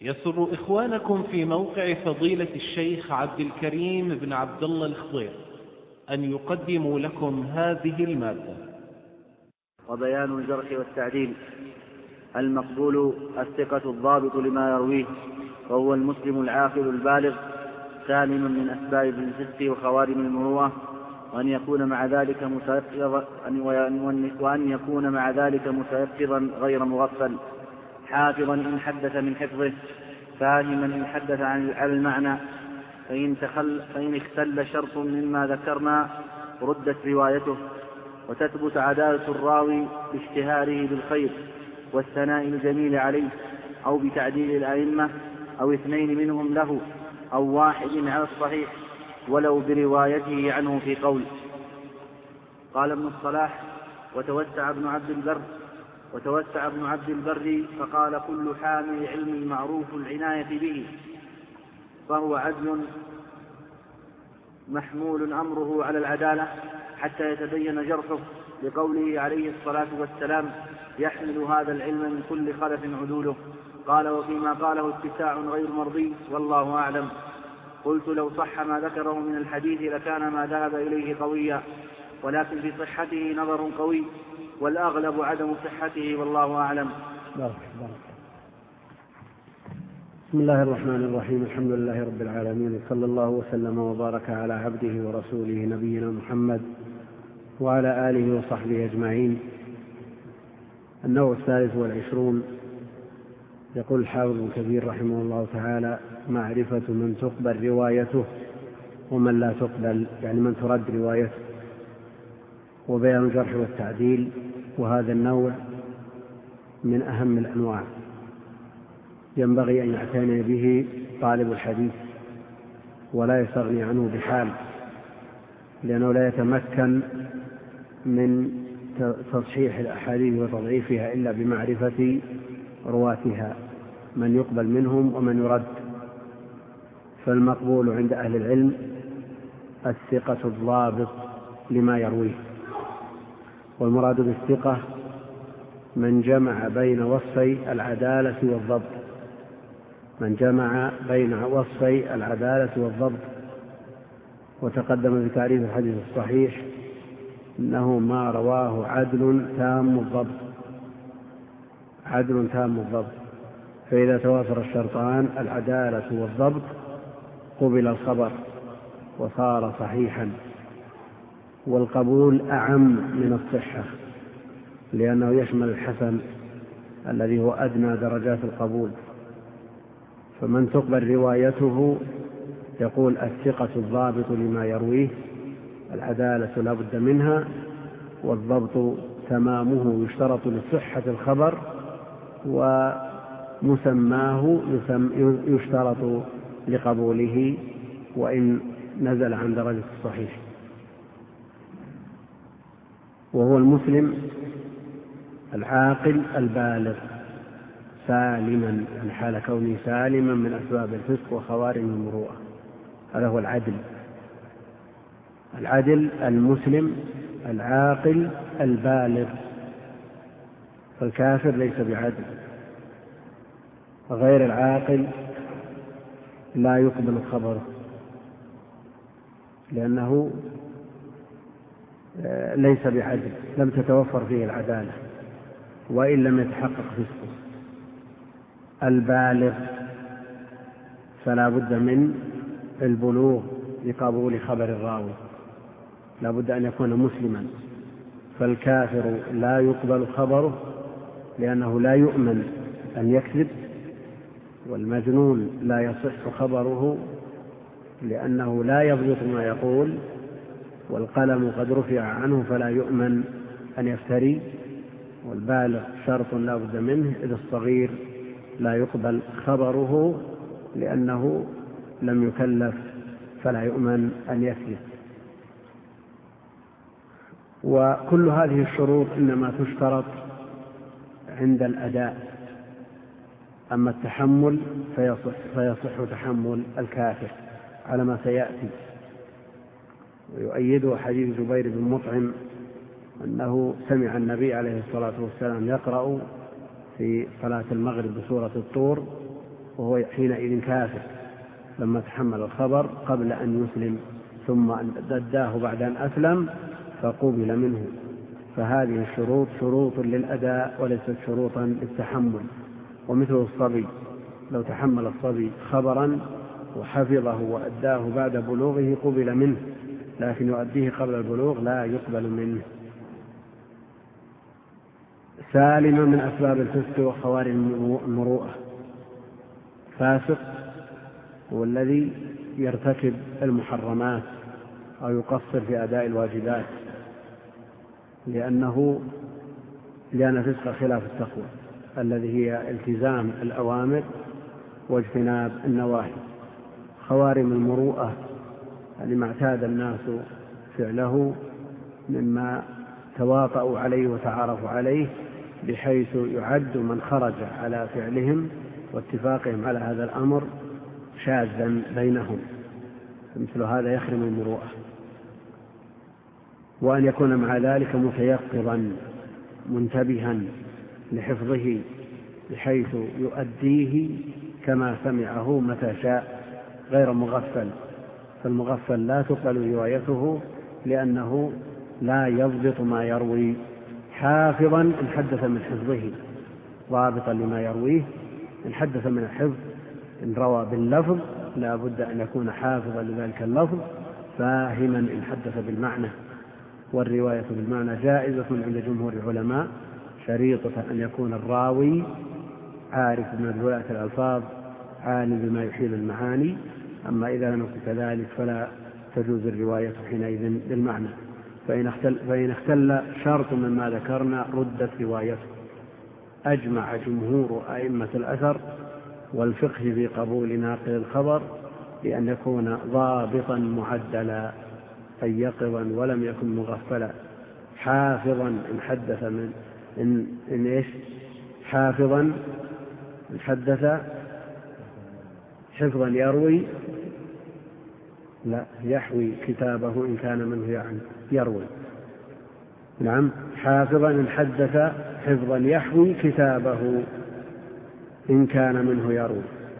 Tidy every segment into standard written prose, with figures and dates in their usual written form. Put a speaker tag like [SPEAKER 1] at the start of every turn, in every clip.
[SPEAKER 1] يسر إخوانكم في موقع فضيلة الشيخ عبد الكريم بن عبد الله الخضير أن يقدموا لكم هذه المادة.
[SPEAKER 2] وبيان الجرح والتعديل. المقبول الثقة الضابط لما يرويه، وهو المسلم العاقل البالغ سالم من أسباب الفسق وخوارم المروءة، وأن يكون مع ذلك متيقظا غير مغفل، حافظا إن حدث من حفظه، فاهما إن حدث عن المعنى، فإن اختل شرط مما ذكرنا ردت روايته، وتثبت عدالة الراوي باشتهاره بالخير والثناء الجميل عليه، أو بتعديل الأئمة، أو اثنين منهم له، أو واحد على الصحيح ولو بروايته عنه في قول. قال ابن الصلاح: وتوسع ابن عبد البر فقال: كل حامل علم معروف العناية به، فهو عدل محمول أمره على العدالة حتى يتبين جرحه، لقوله عليه الصلاة والسلام: يحمل هذا العلم من كل خلف عدوله. قال: وفيما قاله اتساع غير مرضي، والله أعلم. قلت: لو صح ما ذكره من الحديث لكان ما ذهب إليه قويا، ولكن في صحته نظر قوي، والأغلب عدم صحته، والله أعلم.
[SPEAKER 3] بسم الله الرحمن الرحيم. الحمد لله رب العالمين، صلى الله وسلم وبارك على عبده ورسوله نبينا محمد وعلى آله وصحبه أجمعين. النوع 23. يقول الحافظ ابن كثير رحمه الله تعالى: معرفة من تقبل روايته ومن لا تقبل، يعني من ترد روايته. وبيان الجرح والتعديل، وهذا النوع من أهم الأنواع، ينبغي أن يعتني به طالب الحديث ولا يستغني عنه بحال، لأنه لا يتمكن من تصحيح الأحاديث وتضعيفها إلا بمعرفة رواتها، من يقبل منهم ومن يرد. فالمقبول عند أهل العلم الثقة الضابط لما يرويه، والمراد بالثقة من جمع بين وصفي العدالة والضبط، وتقدم في تعريف الحديث الصحيح إنه ما رواه عدل تام الضبط، فإذا توافر الشرطان العدالة والضبط قبل الخبر وصار صحيحا. والقبول أعم من الصحة، لأنه يشمل الحسن الذي هو أدنى درجات القبول. فمن تقبل روايته يقول الثقة الضابط لما يرويه، العدالة لا بد منها، والضبط تمامه يشترط لصحة الخبر، ومسماه يشترط لقبوله وإن نزل عن درجة الصحيح. وهو المسلم العاقل البالغ سالما، يعني حال كونه سالما من أسباب الفسق وخوارم المروءة. هذا هو العدل المسلم العاقل البالغ. فالكافر ليس بعدل، غير العاقل لا يقبل خبره، لأنه ليس بعدل، لم تتوفر فيه العدالة وإن لم يتحقق فسقه. البالغ فلا بد من البلوغ لقبول خبر الراوي، لا بد أن يكون مسلما. فالكافر لا يقبل خبره لأنه لا يؤمن أن يكذب، والمجنون لا يصح خبره لأنه لا يضبط ما يقول، والقلم قد رفع عنه فلا يؤمن أن يفتري. والبالغ شرط لا بد منه، إذ الصغير لا يقبل خبره لأنه لم يكلف فلا يؤمن أن يكذب. وكل هذه الشروط إنما تشترط عند الأداء، أما التحمل فيصح تحمل الكافر على ما سيأتي. ويؤيده حديث جبير بن مطعم أنه سمع النبي عليه الصلاة والسلام يقرأ في صلاة المغرب بسورة الطور: وهو حينئذ كافر لما تحمل الخبر قبل أن يسلم، ثم أداه بعد أن أسلم فقبل منه. فهذه الشروط شروط للأداء وليست شروطا للتحمل. ومثل الصبي، لو تحمل الصبي خبرا وحفظه وأداه بعد بلوغه قبل منه، لكن يؤديه قبل البلوغ لا يقبل منه. سالما من أسباب الفسق وخوارم المروءة. فاسق هو الذي يرتكب المحرمات أو يقصر في أداء الواجبات، لأن الفسق خلاف التقوى الذي هي التزام الأوامر واجتناب النواهي. خوارم المروءة لما اعتاد الناس فعله مما تواطؤوا عليه وتعارفوا عليه، بحيث يعد من خرج على فعلهم واتفاقهم على هذا الأمر شاذا بينهم، مثل هذا يخرم المروءة. وأن يكون مع ذلك متيقظا منتبها لحفظه بحيث يؤديه كما سمعه متى شاء غير مغفل، فالمغفل لا تقبل روايته لأنه لا يضبط ما يروي. حافظا إن حدث من حفظه، ضابطا لما يرويه. إن حدث من الحفظ إن روى باللفظ لا بد أن يكون حافظا لذلك اللفظ، فاهما إن حدث بالمعنى. والرواية بالمعنى جائزة عند جمهور العلماء، شريطة أن يكون الراوي عارف بمدلولات الألفاظ عالم بما يحيل المعاني. أما إذا لم يكن كذلك فلا تجوز الرواية حينئذ بالمعنى. فإن اختل شرط مما ذكرنا ردت روايته. أجمع جمهور أئمة الأثر والفقه في قبول ناقل الخبر بأن يكون ضابطا معدلا، أي يقظا ولم يكن مغفلا، حافظا إن حدث حافظا إن حدث حفظا يروي، لا يحوي كتابه إن كان منه يعني يروي. نعم، حافظا إن حدث حفظا يحوي كتابه إن كان منه يروي.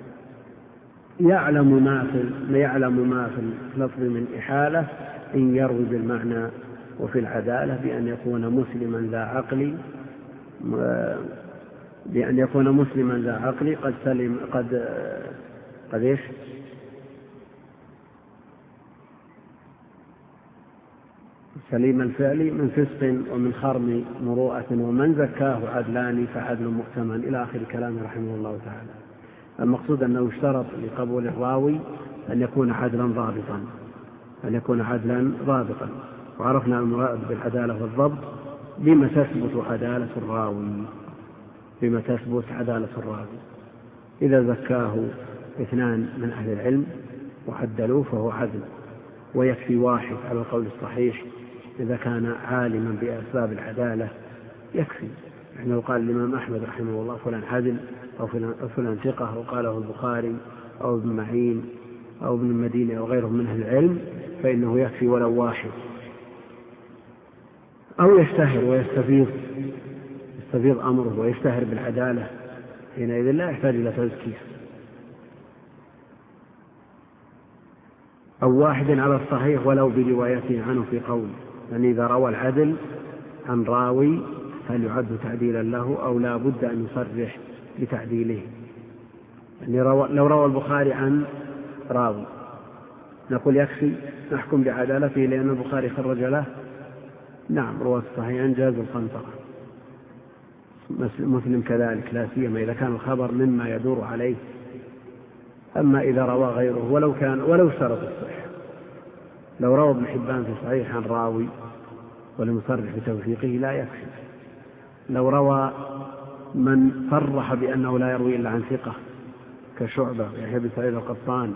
[SPEAKER 3] يعلم ما في اللفظ من إحالة إن يروي بالمعنى. وفي العدالة بأن يكون مسلما ذا عقل قد سلم قد سليم الفعل من فسق ومن خرم مروءة، ومن زكاه عدلان فعدل مؤتمن، إلى آخر كلامه رحمه الله تعالى. المقصود أنه يشترط لقبول الراوي أن يكون عدلا ضابطا. وعرفنا المراد بالعدالة والضبط بما تثبت عدالة الراوي. إذا زكاه اثنان من أهل العلم وعدلوه فهو عدل، ويكفي واحد على القول الصحيح إذا كان عالما بأسباب العدالة يكفي. يعني لو قال الإمام أحمد رحمه الله فلان عدل أو فلان ثقة، وقاله البخاري أو ابن معين أو ابن المدينة أو غيرهم من أهل العلم، فإنه يكفي ولو واحد. أو يشتهر ويستفيض أمره ويشتهر بالعدالة، حينئذ لا يحتاج إلى تزكية. أو واحد على الصحيح ولو بروايته عنه في قول، يعني إذا روى العدل عن راوي هل يعد تعديلا له أو لا بد أن يصرح بتعديله. يعني لو روى البخاري عن راوي نقول يكفي نحكم بعدالته لأن البخاري خرج له. نعم، روى الصحيح عن جاز القنطرة. مسلم كذلك، لا سيما إذا كان الخبر مما يدور عليه. أما إذا روى غيره ولو اشترط الصحة، لو روى ابن حبان في صحيح عن راوي ولم يصرح بتوثيقه لا يكفي. لو روى من صرح بأنه لا يروي إلا عن ثقة كشعبة ويحيى بن سعيد القطان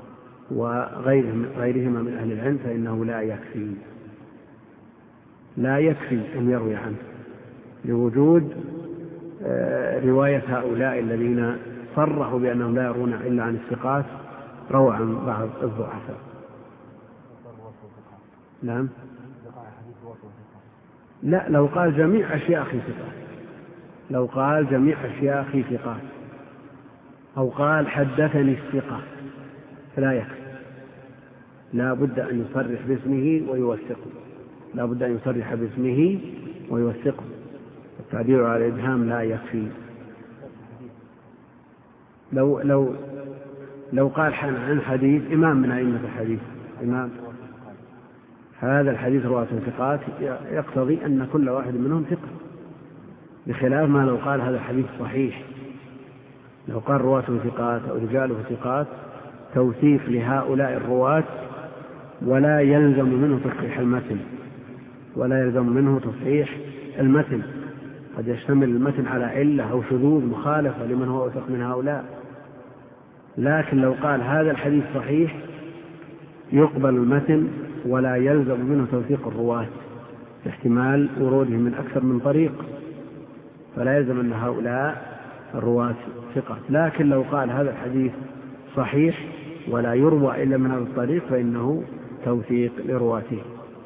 [SPEAKER 3] وغيرهما من أهل العلم فإنه لا يكفي أن يروي عنه، لوجود رواية هؤلاء الذين صرحوا بأنهم لا يرون إلا عن الثقات روى عن بعض الضعفاء. نعم، لا، لو قال جميع أشياخي ثقات أو قال حدثني الثقة فلا يكفي، لا بد أن يصرح باسمه ويوثقه، لا بد أن يصرح باسمه ويوثقه. التعبير على الإبهام لا يكفي. لو قال عن حديث إمام من أئمة الحديث، إمام هذا الحديث رواة ثقات، يقتضي أن كل واحد منهم ثقة، بخلاف ما لو قال هذا الحديث صحيح. لو قال رواة ثقات أو رجاله ثقات توثيق لهؤلاء الرواة، ولا يلزم منه تصحيح المتن، ولا يلزم منه تصحيح المتن، قد يشتمل المتن على علة أو شذوذ مخالفة لمن هو أوثق من هؤلاء. لكن لو قال هذا الحديث صحيح يقبل المتن ولا يلزم منه توثيق الرواة باحتمال ورودهم من أكثر من طريق، فلا يلزم أن هؤلاء الرواة ثقة. لكن لو قال هذا الحديث صحيح ولا يروى إلا من هذا الطريق فإنه توثيق لرواته.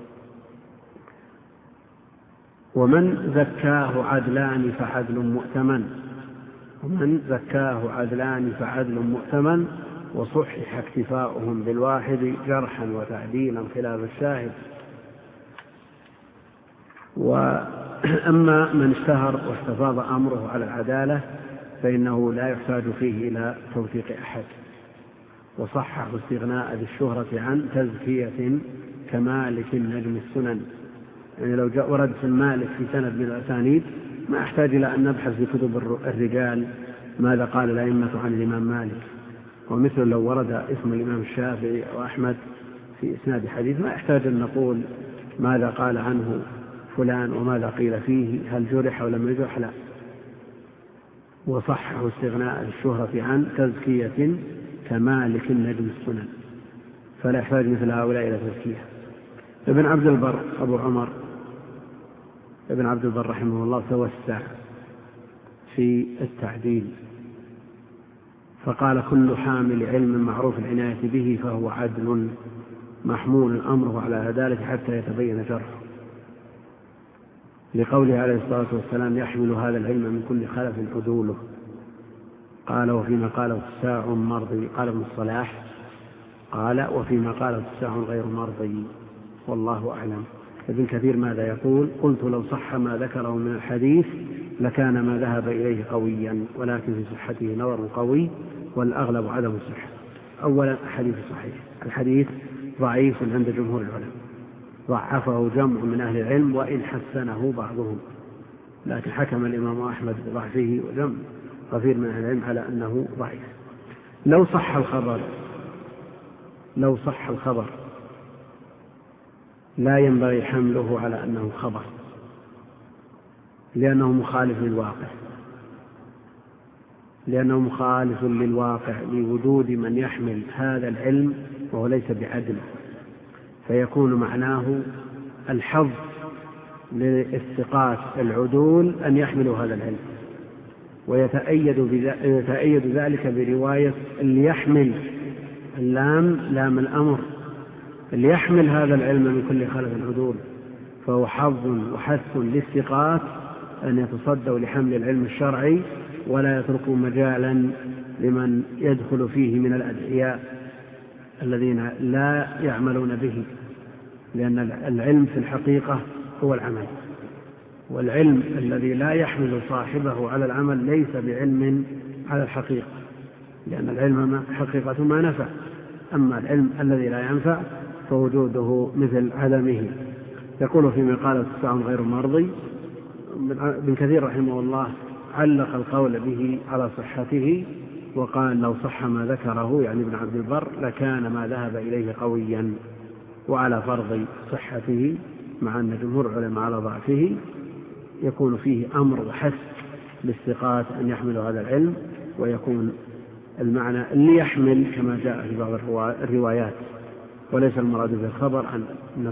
[SPEAKER 3] ومن زكاه عدلان فعدل مؤتمن، ومن زكاه عدلان فعدل مؤتمن، وصحح اكتفاؤهم بالواحد جرحا وتعديلا خلاف الشاهد. وأما من اشتهر واستفاض أمره على العدالة فإنه لا يحتاج فيه إلى توثيق أحد. وصحح استغناء بالشهرة عن تزكية كمالك نجم السنن، يعني لو جاء ورد في مالك في سند من الأسانيد ما أحتاج إلى أن نبحث في كتب الرجال ماذا قال الأئمة عن الإمام مالك. ومثل لو ورد اسم الإمام الشافعي أو أحمد في إسناد حديث ما يحتاج أن نقول ماذا قال عنه فلان وماذا قيل فيه، هل جرح أو لم يجرح، لا. وصحح استغناء الشهرة عن تزكية كمالك نجم السنن، فلا يحتاج مثل هؤلاء إلى تزكية. ابن عبد البر أبو عمر ابن عبد البر رحمه الله توسع في التعديل فقال كل حامل علم معروف العناية به فهو عدل محمول أمره على عدالة حتى يتبين جرحه، لقوله عليه الصلاة والسلام يحمل هذا العلم من كل خلف عدوله. قال وفيما قاله الساع مرضي، قال ابن الصلاح قال وفيما قاله الساع غير مرضي، والله أعلم. ابن كثير ماذا يقول؟ قلت لو صح ما ذكره من الحديث لكان ما ذهب إليه قويا، ولكن في صحته نظر قوي والأغلب عدم الصحة. أولا الحديث صحيح، الحديث ضعيف عند جمهور العلماء، ضعفه جمع من أهل العلم وإن حسنه بعضهم، لكن حكم الإمام أحمد بضعفه وجمع كثير من أهل العلم على أنه ضعيف. لو صح الخبر لا ينبغي حمله على أنه خبر، لأنه مخالف للواقع لوجود من يحمل هذا العلم وهو ليس بعدل، فيكون معناه الحظ للثقات العدول أن يحملوا هذا العلم، ويتأيد ذلك برواية اللي يحمل لام الأمر، اللي يحمل هذا العلم من كل خلف العدول، فهو حظ وحث للثقات أن يتصدوا لحمل العلم الشرعي ولا يتركوا مجالا لمن يدخل فيه من الأدعياء الذين لا يعملون به، لأن العلم في الحقيقة هو العمل، والعلم الذي لا يحمل صاحبه على العمل ليس بعلم على الحقيقة، لأن العلم حقيقة ما نفع، أما العلم الذي لا ينفع فوجوده مثل عدمه. يقول فيما قال الساع غير مرضي، ابن كثير رحمه الله علق القول به على صحته وقال لو صح ما ذكره يعني ابن عبد البر لكان ما ذهب إليه قويا، وعلى فرض صحته مع أن جمهور العلماء على ضعفه يكون فيه أمر وحث للثقات أن يحملوا هذا العلم، ويكون المعنى اللي يحمل كما جاء في بعض الروايات، وليس المراد في الخبر أن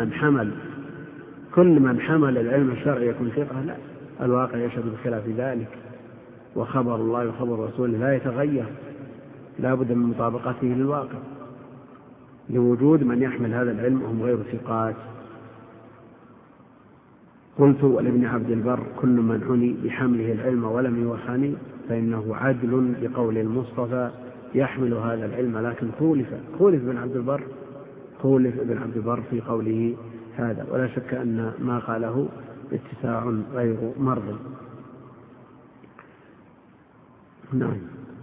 [SPEAKER 3] كل من حمل العلم الشرعي يكون ثقة، لا، الواقع يشهد بخلاف ذلك، وخبر الله وخبر رسوله لا يتغير، لا بد من مطابقته للواقع لوجود من يحمل هذا العلم وهم غير ثقات. قلت ولابن عبد البر كل من عني بحمله العلم ولم يوخني فإنه عدل بقول المصطفى يحمل هذا العلم، لكن خولف ابن عبد البر في قوله هذا، ولا شك أن ما قاله اتساع غير مرض. نعم.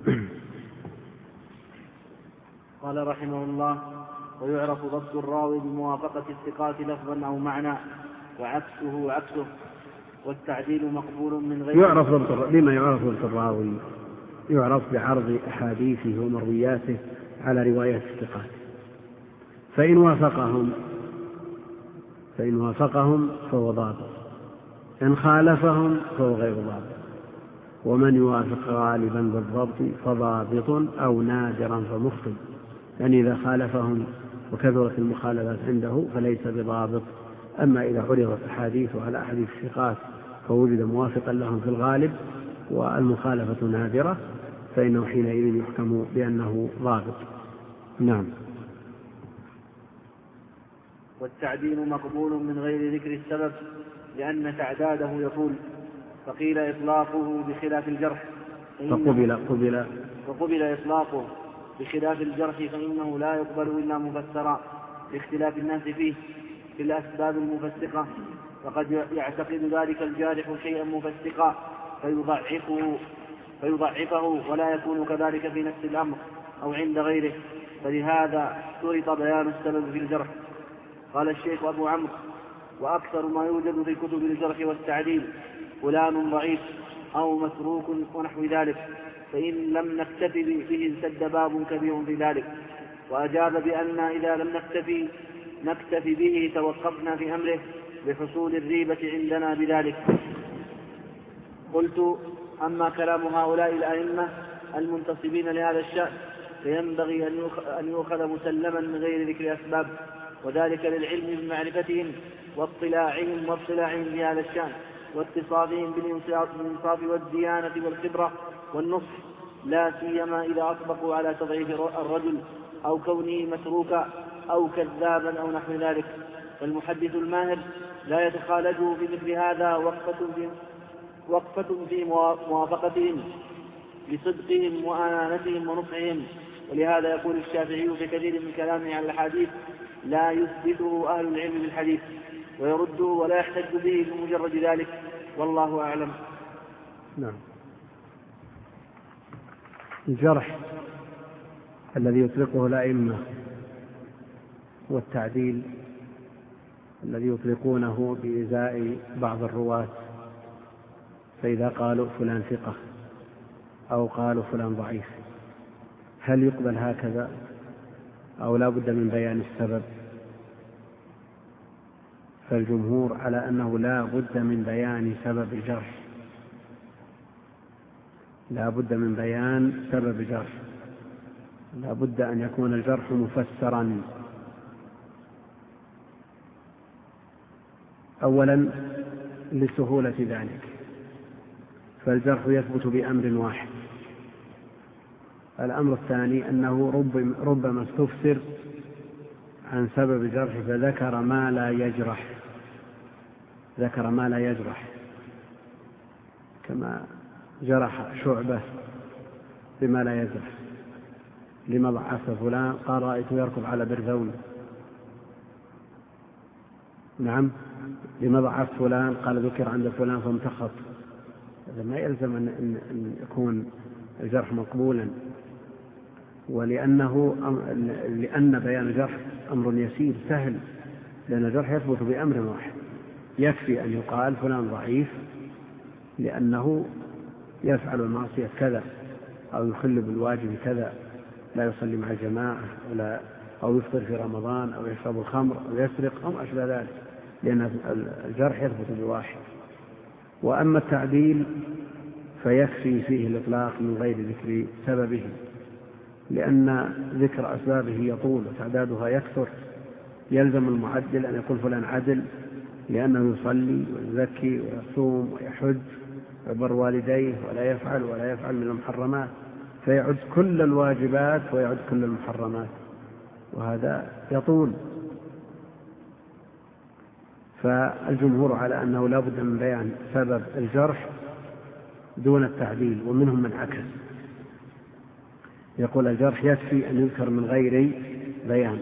[SPEAKER 2] قال رحمه الله: ويعرف ضبط الراوي بموافقة الثقات لفظا أو معنى، وعكسه عكسه، والتعديل مقبول من غير.
[SPEAKER 3] بما يعرف ضبط الراوي؟ يعرف بعرض أحاديثه ومروياته على رواية الثقات، فإن وافقهم فهو ضابط، إن خالفهم فهو غير ضابط. ومن يوافق غالبا بالضبط فضابط، أو نادرا فمخطئ، يعني إذا خالفهم وكثرت المخالفات عنده فليس بضابط. أما إذا عرضت أحاديث على أحاديث الثقات فوجد موافقا لهم في الغالب والمخالفة نادرة، فإنه حينئذ يحكم بأنه ضابط. نعم.
[SPEAKER 2] والتعديل مقبول من غير ذكر السبب، لأن تعداده يطول، فقيل إطلاقه بخلاف الجرح، فقبل إطلاقه بخلاف الجرح، فإنه لا يقبل إلا مفسرا لاختلاف الناس فيه في الأسباب المفسقة، فقد يعتقد ذلك الجارح شيئا مفسقا فيضعفه ولا يكون كذلك في نفس الأمر أو عند غيره، فلهذا اشترط بيان السبب في الجرح. قال الشيخ أبو عمرو: وأكثر ما يوجد في كتب الجرح والتعديل فلان ضعيف أو متروك ونحو ذلك، فإن لم نكتفي به سد باب كبير في ذلك. وأجاب بأن إذا لم نكتفي به توقفنا في أمره بحصول الريبة عندنا بذلك. قلت: أما كلام هؤلاء الأئمة المنتصبين لهذا الشأن فينبغي أن يؤخذ مسلما من غير ذكر أسباب، وذلك للعلم بمعرفتهم واطلاعهم بهذا الشأن، واتصافهم بالإنصاف والديانة والخبرة والنصح، لا سيما إذا أطبقوا على تضعيف الرجل أو كونه متروكا أو كذابا أو نحو ذلك. فالمحدث الماهر لا يتخالجه بمثل هذا وقفة في موافقتهم لصدقهم وأمانتهم ونصحهم. ولهذا يقول الشافعي في كثير من كلامه على الحديث: لا يثبته أهل العلم بالحديث ويرده ولا يحتج به بمجرد ذلك، والله أعلم.
[SPEAKER 3] نعم. الجرح الذي يطلقه الأئمة والتعديل الذي يطلقونه بإزاء بعض الرواة، فإذا قالوا فلان ثقة أو قالوا فلان ضعيف، هل يقبل هكذا أو لا بد من بيان السبب؟ فالجمهور على أنه لا بد من بيان سبب الجرح، لا بد من بيان سبب الجرح، لا بد أن يكون الجرح مفسرا. أولا لسهولة ذلك، فالجرح يثبت بأمر واحد. الأمر الثاني أنه ربما استفسر عن سبب الجرح فذكر ما لا يجرح، كما جرح شعبة بما لا يجرح. لما ضعف فلان؟ قال: رأيته يركض على برذون. نعم. لما ضعف فلان؟ قال: ذكر عند فلان فامتخط. هذا ما يلزم أن يكون الجرح مقبولا، لأن بيان الجرح أمر يسير سهل، لأن الجرح يثبت بأمر واحد. يكفي أن يقال فلان ضعيف لأنه يفعل المعصية كذا، أو يخل بالواجب كذا، لا يصلي مع الجماعة، أو يفطر في رمضان، أو يشرب الخمر، أو يسرق، أو ما أشبه ذلك، لأن الجرح يثبت بواحد. وأما التعديل فيكفي فيه الإطلاق من غير ذكر سببه، لأن ذكر أسبابه يطول وتعدادها يكثر. يلزم المعدل أن يقول فلان عدل لأنه يصلي ويزكي ويصوم ويحج ويبر والديه ولا يفعل من المحرمات، فيعد كل الواجبات ويعد كل المحرمات، وهذا يطول. فالجمهور على أنه لا بد من بيان سبب الجرح، دون التعديل، ومنهم من عكس، يقول الجرح يكفي أن يذكر من غير بيان،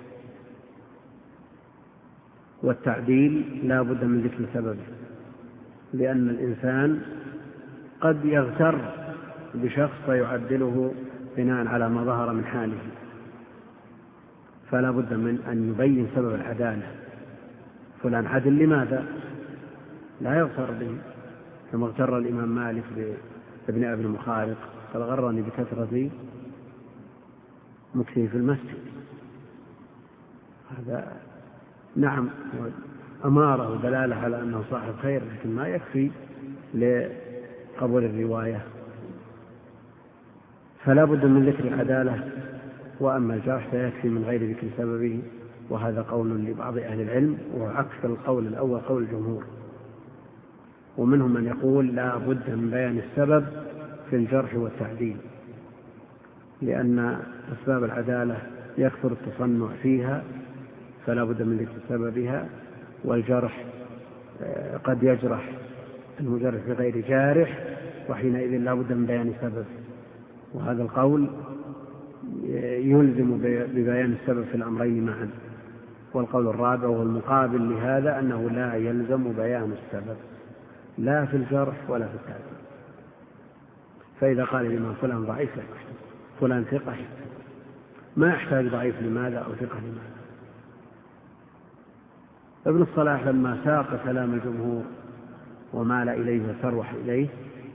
[SPEAKER 3] والتعديل لا بد من ذكر سببه، لأن الإنسان قد يغتر بشخص فيعدله بناء على ما ظهر من حاله، فلا بد من أن يبين سبب العدالة. فلان عدل لماذا؟ لا يغتر به، كما اغتر الإمام مالك بابن أبي المخارق قال غرني بكثرة مكثه في المسجد. هذا نعم أمارة ودلالة على أنه صاحب خير، لكن ما يكفي لقبول الرواية، فلا بد من ذكر العدالة. وأما الجرح فيكفي من غير ذكر سببه، وهذا قول لبعض أهل العلم، وعكس القول الأول قول الجمهور. ومنهم من يقول لا بد من بيان السبب في الجرح والتعديل، لأن أسباب العدالة يكثر التصنع فيها، فلا بد من ذكر سببها. والجرح قد يجرح المجرح بغير جارح، وحينئذ لا بد من بيان سبب، وهذا القول يلزم ببيان السبب في الأمرين معا. والقول الرابع والمقابل لهذا أنه لا يلزم بيان السبب لا في الجرح ولا في التعديل. فإذا قال الإمام فلان ضعيف فلان ثقة، ما يحتاج ضعيف لماذا أو ثقة لماذا. ابن الصلاح لما ساق كلام الجمهور ومال إليه وسرح إليه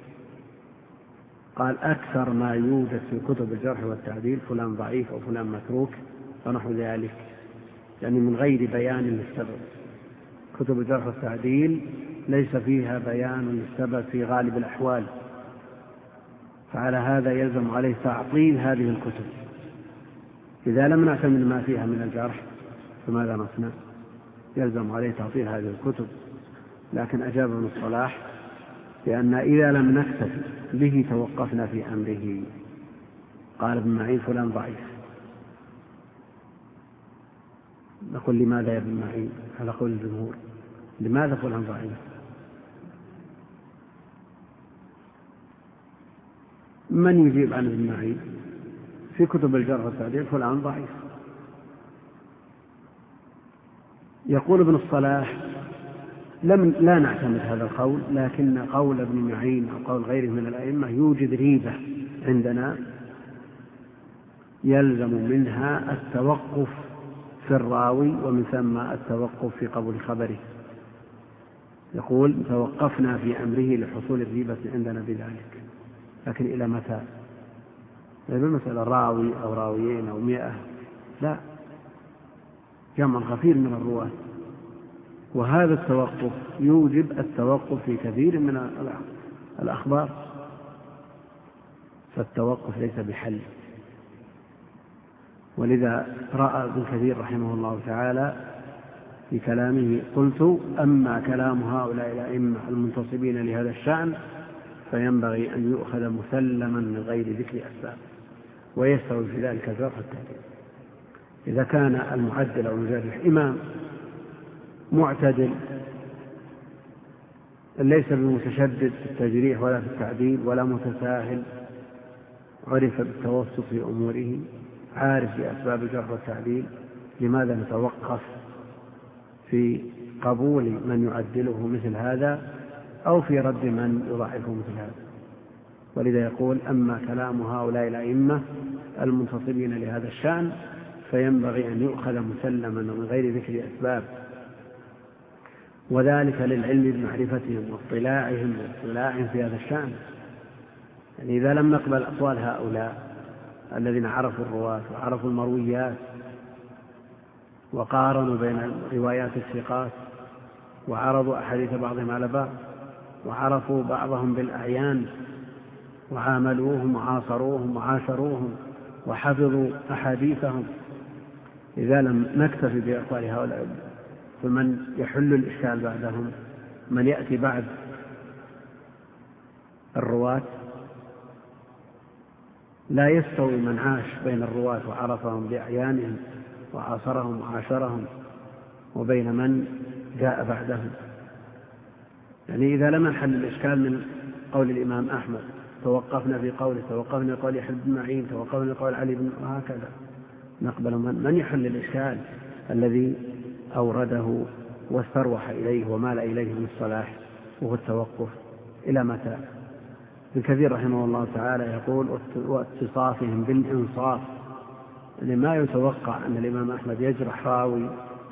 [SPEAKER 3] قال أكثر ما يوجد في كتب الجرح والتعديل فلان ضعيف أو فلان متروك ونحو ذلك، يعني من غير بيان للسبب. كتب الجرح والتعديل ليس فيها بيان للسبب في غالب الأحوال، فعلى هذا يلزم عليه تعطيل هذه الكتب. إذا لم نعتمد ما فيها من الجرح فماذا نصنع؟ يلزم عليه تعطيل هذه الكتب. لكن أجاب ابن الصلاح لأن إذا لم نكتفي به توقفنا في أمره. قال ابن معين فلان ضعيف، نقول لماذا يا ابن معين؟ على قول الجمهور لماذا فلان ضعيف؟ من يجيب عن ابن معين؟ في كتب الجرح والتعديل فلان ضعيف. يقول ابن الصلاح لا نعتمد هذا القول، لكن قول ابن معين أو قول غيره من الأئمة يوجد ريبة عندنا يلزم منها التوقف في الراوي، ومن ثم التوقف في قبول خبره. يقول توقفنا في أمره لحصول الريبة عندنا بذلك، لكن إلى متى؟ يعني المسألة راوي أو راويين أو 100، لا، جمع غفير من الرواة، وهذا التوقف يوجب التوقف في كثير من الأخبار، فالتوقف ليس بحل. ولذا رأى ابن كثير رحمه الله تعالى في كلامه قلت أما كلام هؤلاء الأئمة المنتصبين لهذا الشأن فينبغي أن يؤخذ مسلما من غير ذكر أسباب، ويستوي في ذلك الجرح والتعديل. إذا كان المعدل أو المجرح إمام معتدل ليس بمتشدد في التجريح ولا في التعديل ولا متساهل، عرف بالتوسط في أموره، عارف بأسباب الجرح والتعديل، لماذا نتوقف في قبول من يعدله مثل هذا أو في رد من يضعفه مثل هذا؟ ولذا يقول أما كلام هؤلاء الأئمة المنتصبين لهذا الشأن فينبغي أن يؤخذ مسلما من غير ذكر أسباب، وذلك للعلم بمعرفتهم واطلاعهم في هذا الشأن. يعني إذا لم نقبل أقوال هؤلاء الذين عرفوا الرواة وعرفوا المرويات وقارنوا بين روايات الثقات وعرضوا أحاديث بعضهم على بعض وعرفوا بعضهم بالأعيان وعاملوهم وعاصروهم وعاشروهم وحفظوا أحاديثهم، إذا لم نكتفي بأقوال هؤلاء فمن يحل الإشكال بعدهم؟ من يأتي بعد الرواة؟ لا يستوي من عاش بين الرواة وعرفهم بأعيانهم وعاصرهم وعاشرهم وبين من جاء بعدهم. يعني إذا لم نحل الإشكال من قول الإمام أحمد، توقفنا في قوله، توقفنا في قول يحيى بن معين، توقفنا في قول علي بن، وهكذا نقبل من يحل الإشكال الذي أورده واستروح إليه ومال إليه من الصلاح، وهو التوقف إلى متى. ابن كثير رحمه الله تعالى يقول واتصافهم بالإنصاف، لما يتوقع أن الإمام أحمد يجرح راوي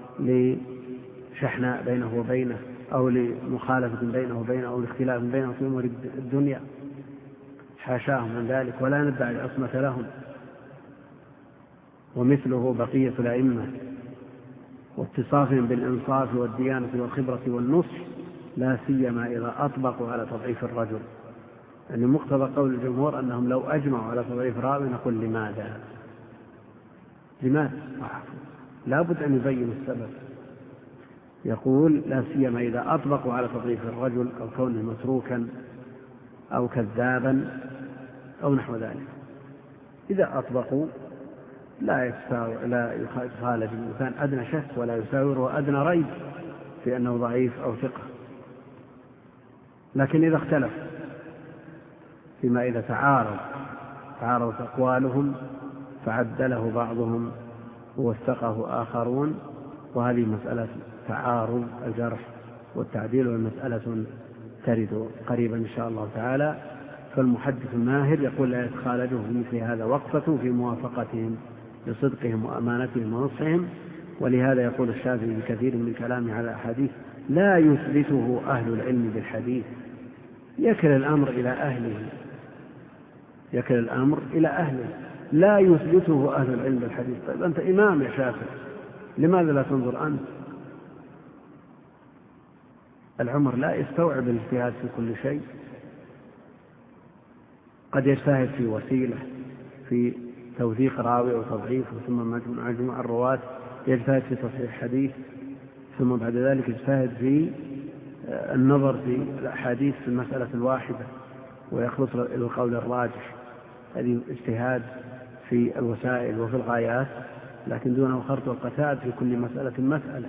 [SPEAKER 3] لشحناء بينه وبينه أو لمخالفة بينه وبينه أو لاختلاف بينه في أمور الدنيا، حاشاهم من ذلك ولا ندعي العصمة لهم. ومثله بقية الأئمة، واتصافهم بالإنصاف والديانة والخبرة والنصح، لا سيما إذا أطبقوا على تضعيف الرجل. يعني مقتضى قول الجمهور أنهم لو أجمعوا على تضعيف راوي نقول لماذا لا بد أن يبين السبب. يقول لا سيما إذا أطبقوا على تضعيف الرجل أو كونه متروكا أو كذابا أو نحو ذلك. إذا أطبقوا لا يخالج الإنسان أدنى شك ولا يساوره أدنى ريب في أنه ضعيف أو ثقة. لكن إذا اختلف فيما إذا تعارضت أقوالهم فعدله بعضهم ووثقه آخرون، وهذه مسألة تعارض الجرح والتعديل، والمسألة ترد قريبا إن شاء الله تعالى. فالمحدث الماهر يقول لا يتخالجه في مثل هذا وقفة في موافقتهم لصدقهم وأمانتهم ونصحهم. ولهذا يقول الشافعي بكثير من كلامه على أحاديث لا يثبته أهل العلم بالحديث، يكل الأمر إلى أهله، لا يثبته أهل العلم بالحديث. طيب أنت إمام يا شافعي، لماذا لا تنظر أنت؟ العمر لا يستوعب الاجتهاد في كل شيء، قد يجتهد في وسيلة في توثيق راوي أو تضعيفه، ثم مجموع الرواة يجتهد في تصحيح حديث، ثم بعد ذلك يجتهد في النظر في الأحاديث في المسألة الواحدة ويخلص إلى القول الراجح. هذه اجتهاد في الوسائل وفي الغايات، لكن دونه خرط والقتاد في كل مسألة.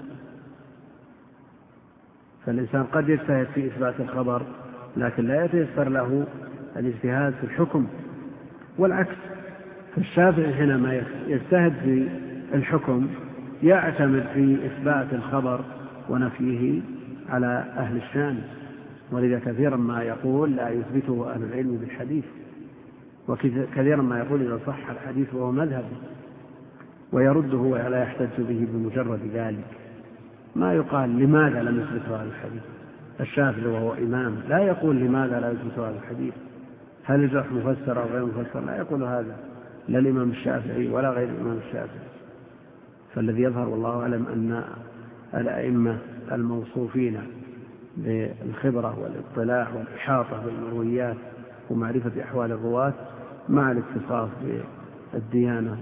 [SPEAKER 3] فالإنسان قد يجتهد في إثبات الخبر لكن لا يتيسر له الاجتهاد في الحكم، والعكس. فالشافعي حينما يجتهد في الحكم يعتمد في إثبات الخبر ونفيه على أهل الشام، ولذا كثيرا ما يقول لا يثبته أهل العلم بالحديث، وكثيرا ما يقول إذا صح الحديث وهو مذهب، ويرده ولا يحتج به بمجرد ذلك. ما يقال لماذا لم يثبته هذا الحديث. الشافعي وهو إمام لا يقول لماذا لا يثبته هذا الحديث، هل الجرح مفسر أو غير مفسر، لا يقول هذا لا الإمام الشافعي ولا غير الإمام الشافعي. فالذي يظهر والله أعلم أن الأئمة الموصوفين بالخبرة والاطلاع والإحاطة بالمرويات ومعرفة أحوال الرواة مع الاتصاف بالديانة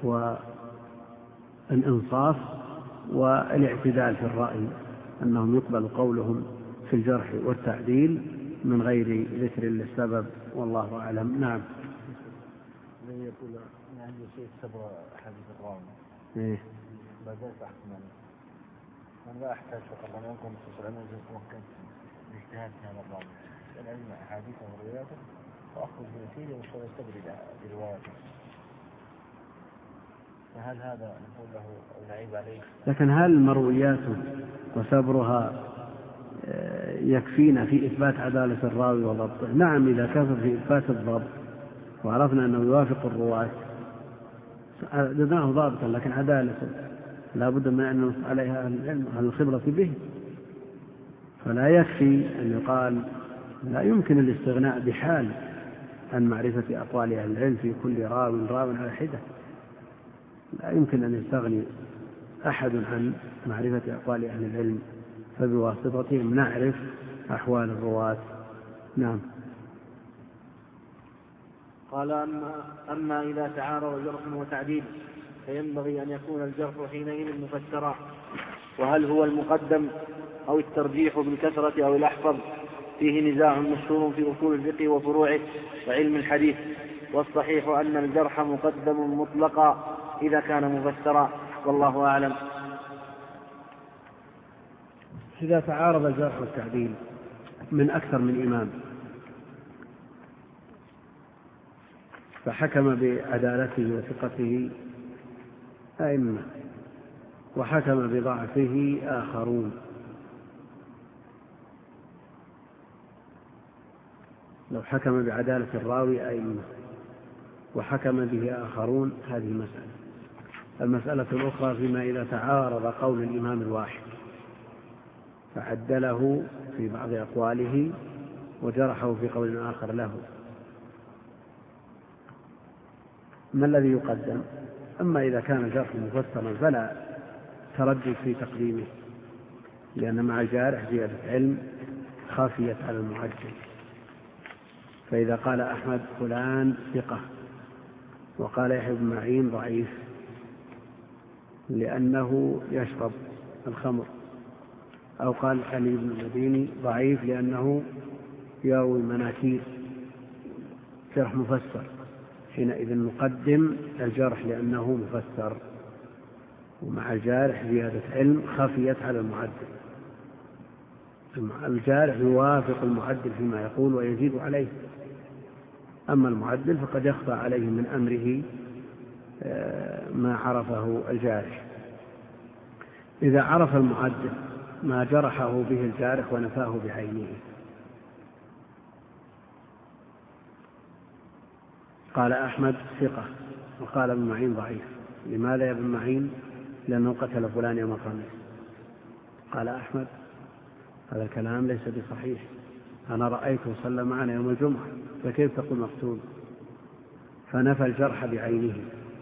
[SPEAKER 3] والإنصاف والاعتدال في الرأي، أنهم يقبل قولهم في الجرح والتعديل من غير ذكر للسبب، والله أعلم. نعم.
[SPEAKER 4] يقول عندي شيء صبر حديث الراوي ما زلت أحكم من لا أحتاج فقط أن أنكم تسألون ممكن الاجتهاد في هذا الراوي العلم أحاديثه ورواياته وأخذ بنتيجة وأستبرد برواياته، فهل هذا نقول له أو نعيب عليه؟
[SPEAKER 3] لكن هل مروياته وصبرها يكفينا في إثبات عدالة الراوي وضبطه؟ نعم، إذا كفى في إثبات الضبط وعرفنا أنه يوافق الرواة جدناه ضابطا، لكن عدالته لا بد من أن نص عليها العلم على الخبرة به. فلا يكفي أن يقال لا يمكن الاستغناء بحال عن معرفة أقوال أهل العلم في كل راو على حدة، لا يمكن أن يستغني أحد عن معرفة أقوال أهل العلم، فبواسطتهم نعرف أحوال الرواة. نعم.
[SPEAKER 2] قال أما إذا تعارض جرح وتعديل فينبغي أن يكون الجرح حينئذ مفسرا، وهل هو المقدم أو الترجيح بالكثرة أو الأحفظ فيه نزاع مشهور في أصول الفقه وفروعه وعلم الحديث، والصحيح أن الجرح مقدم مطلقا إذا كان مفسرا، والله أعلم.
[SPEAKER 3] إذا تعارض الجرح والتعديل من أكثر من إمام فحكم بعدالته وثقته أئمة، وحكم بضعفه آخرون. لو حكم بعدالة الراوي أئمة وحكم به آخرون هذه مسألة. المسألة الأخرى فيما إذا تعارض قول الإمام الواحد فعدله في بعض أقواله وجرحه في قول آخر له، ما الذي يقدم؟ أما إذا كان الجرح مفسرا فلا تردد في تقديمه، لأن مع الجارح زيادة علم خافية على المعجل. فإذا قال أحمد فلان ثقة وقال يحيى بن معين ضعيف لأنه يشرب الخمر، أو قال علي بن المديني ضعيف لأنه يروي المناكير، جرح مفسر، حينئذ نقدم الجرح لأنه مفسر، ومع الجارح زيادة علم خفيت على المعدل. الجارح يوافق المعدل فيما يقول ويزيد عليه، أما المعدل فقد يخفى عليه من أمره ما عرفه الجارح. إذا عرف المعدل ما جرحه به الجارح ونفاه بعينه، قال أحمد ثقة وقال ابن معين ضعيف، لماذا يا ابن معين؟ لأنه قتل فلان يوم الخميس. قال أحمد هذا الكلام ليس بصحيح، أنا رأيته صلى معنا يوم الجمعة، فكيف تقول مقتول؟ فنفى الجرح بعينه.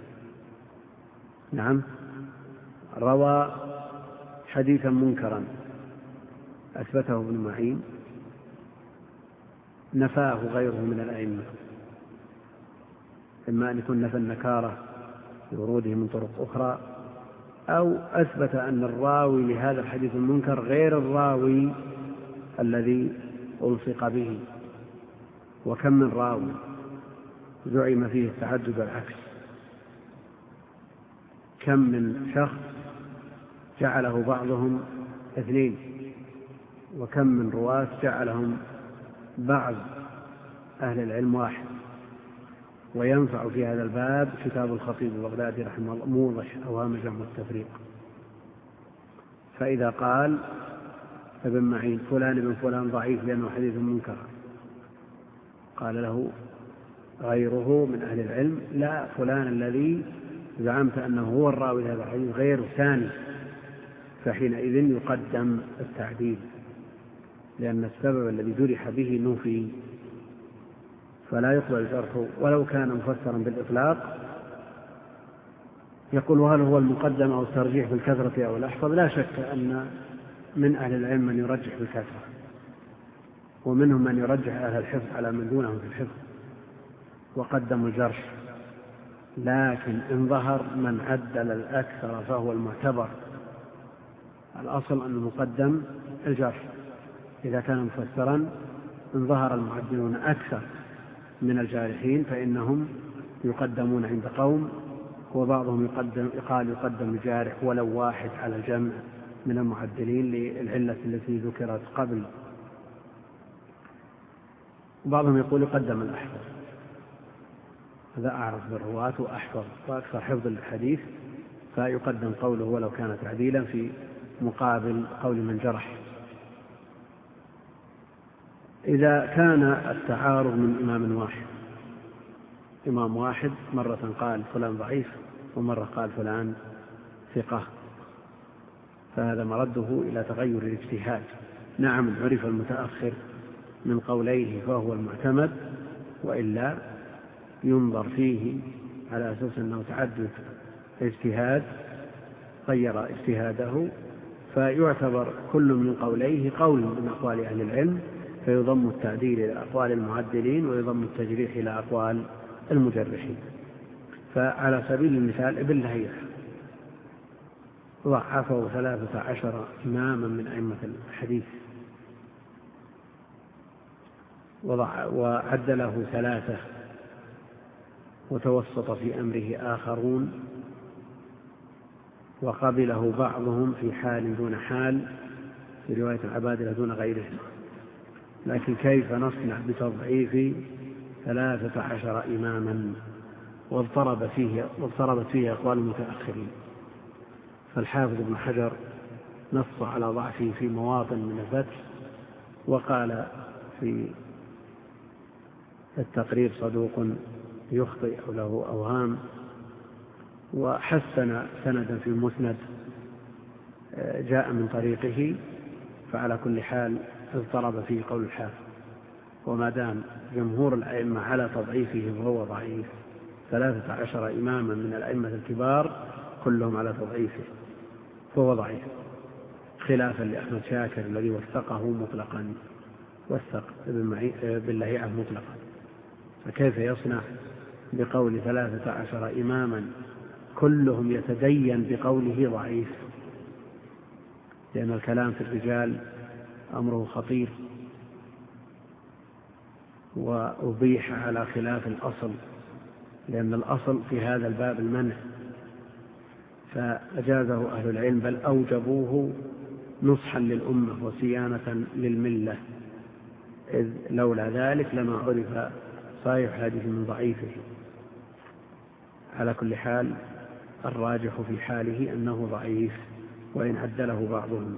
[SPEAKER 3] نعم، روى حديثا منكرا أثبته ابن معين نفاه غيره من الأئمة، إما أن يكون نفى النكارة بوروده من طرق أخرى، أو أثبت أن الراوي لهذا الحديث المنكر غير الراوي الذي ألصق به. وكم من راوي زعم فيه التعدد والعكس، كم من شخص جعله بعضهم اثنين، وكم من رواة جعلهم بعض أهل العلم واحد. وينفع في هذا الباب كتاب الخطيب البغدادي رحمه الله موضح أوهام الجمع والتفريق. فإذا قال ابن معين فلان ابن فلان ضعيف لأنه حديث منكر، قال له غيره من أهل العلم لا، فلان الذي زعمت أنه هو الراوي هذا الحديث غير ثاني، فحينئذ يقدم التعديل، لأن السبب الذي جرح به نفي، فلا يقبل الجرح ولو كان مفسرا بالإطلاق. يقول وهل هو المقدم أو الترجيح بالكثرة أو الأحفظ؟ لا شك أن من أهل العلم من يرجح بالكثرة، ومنهم من يرجح أهل الحفظ على من دونهم في الحفظ وقدموا الجرح. لكن إن ظهر من عدل الأكثر فهو المعتبر، الأصل أن مقدم الجرح إذا كان مفسرا. إن ظهر المعدلون أكثر من الجارحين فإنهم يقدمون عند قوم، وبعضهم يقدم الجارح ولو واحد على الجمع من المعدلين للعلة التي ذكرت قبل. وبعضهم يقول يقدم الأحفظ، هذا أعرف بالرواة وأحفظ وأكثر حفظ الحديث، فيقدم قوله ولو كان تعديلا في مقابل قول من جرح. إذا كان التعارض من إمام واحد، إمام واحد مرة قال فلان ضعيف ومرة قال فلان ثقة، فهذا مرده إلى تغير الاجتهاد. نعم، عرف المتأخر من قوليه فهو المعتمد، وإلا ينظر فيه على أساس أنه تعدد اجتهاد غير اجتهاده، فيعتبر كل من قوليه قول من أقوال أهل العلم، فيضم التعديل إلى أقوال المعدلين ويضم التجريح إلى أقوال المجرحين. فعلى سبيل المثال ابن لهيعة ضعفه 13 إماما من أئمة الحديث، وعدله 3، وتوسط في أمره آخرون، وقبله بعضهم في حال دون حال، في رواية العبادلة دون غيرهم. لكن كيف نصنع بتضعيف 13 إماما؟ واضطربت فيه أقوال المتأخرين. فالحافظ ابن حجر نص على ضعفه في مواطن من الفتح، وقال في التقريب صدوق يخطئ أو له أوهام، وحسن سندا في المسند جاء من طريقه. فعلى كل حال اضطرب فيه قول الحافظ، وما دام جمهور الأئمة على تضعيفه فهو ضعيف. 13 إماما من الأئمة الكبار كلهم على تضعيفه فهو ضعيف، خلافا لأحمد شاكر الذي وثقه مطلقا، وثق ابن لهيعة مطلقا. فكيف يصنع بقول 13 إماما كلهم يتدين بقوله ضعيف؟ لأن الكلام في الرجال أمره خطير، وأبيح على خلاف الأصل، لأن الأصل في هذا الباب المنع، فأجازه أهل العلم بل أوجبوه نصحا للأمة وصيانة للملة، إذ لولا ذلك لما عرف صحيح حديث من ضعيفه. على كل حال الراجح في حاله أنه ضعيف، وإن عدله بعضهم.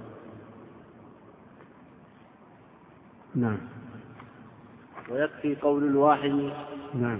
[SPEAKER 3] نعم.
[SPEAKER 2] ويكفي قول الواحد.
[SPEAKER 3] نعم،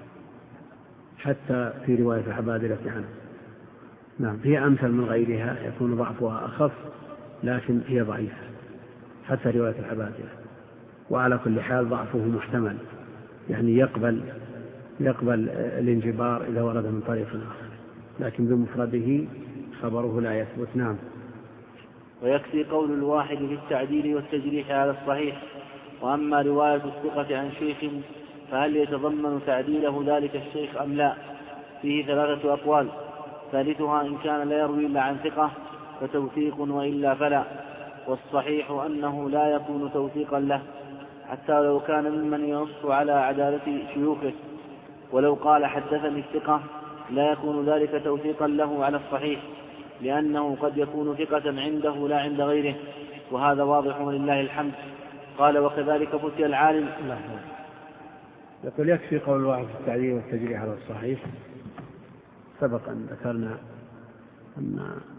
[SPEAKER 3] حتى في رواية العبادلة عنه. نعم، هي أمثل من غيرها يكون ضعفها أخف، لكن هي ضعيفة حتى رواية العبادلة. وعلى كل حال ضعفه محتمل، يعني يقبل الانجبار إذا ورد من طريق آخر، لكن بمفرده خبره لا يثبت. نعم.
[SPEAKER 2] ويكفي قول الواحد في التعديل والتجريح على الصحيح. وأما رواية الثقة عن شيخ فهل يتضمن تعديله ذلك الشيخ أم لا؟ فيه 3 أقوال، ثالثها إن كان لا يروي إلا عن ثقة فتوثيق، وإلا فلا. والصحيح أنه لا يكون توثيقا له حتى لو كان ممن ينص على عدالة شيوخه، ولو قال حدثني الثقة لا يكون ذلك توثيقا له على الصحيح، لأنه قد يكون ثقة عنده لا عند غيره، وهذا واضح ولله الحمد. قال وكذلك فتي العالم.
[SPEAKER 3] يقول يكفي قول الواحد في التعديل والتجريح على الصحيح. سبق أن ذكرنا أن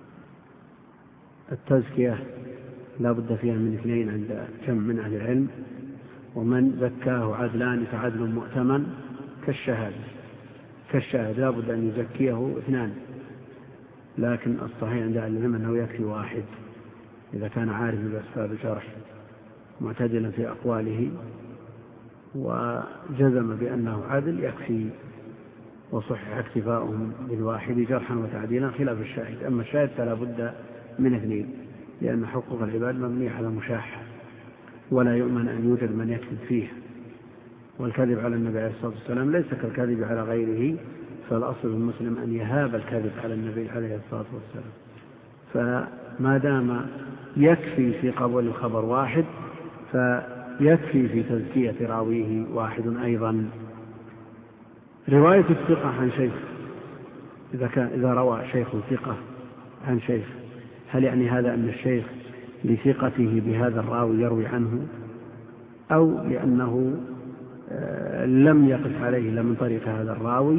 [SPEAKER 3] التزكية لا بد فيها من 2 عند كم من أهل العلم، ومن زكاه عدلان فعدل مؤتمن كالشاهد لا بد أن يزكيه 2. لكن الصحيح عند أهل العلم أنه يكفي 1 إذا كان عارف بأسباب الجرح معتدلا في أقواله وجزم بأنه عدل يكفي، وصحح اكتفاؤهم بالواحد جرحا وتعديلا خلاف الشاهد. أما الشاهد فلا بد من 2، لأن حقوق العباد مبنية على مشاحة، ولا يؤمن أن يوجد من يكذب فيه. والكذب على النبي عليه الصلاة والسلام ليس كالكذب على غيره، فالأصل المسلم أن يهاب الكذب على النبي عليه الصلاة والسلام. فما دام يكفي في قبول الخبر 1 فيكفي في تزكية راويه 1 أيضا. رواية الثقة عن شيخ، إذا روى شيخ ثقة عن شيخ، هل يعني هذا أن الشيخ لثقته بهذا الراوي يروي عنه، أو لأنه لم يقف عليه إلا من طريق هذا الراوي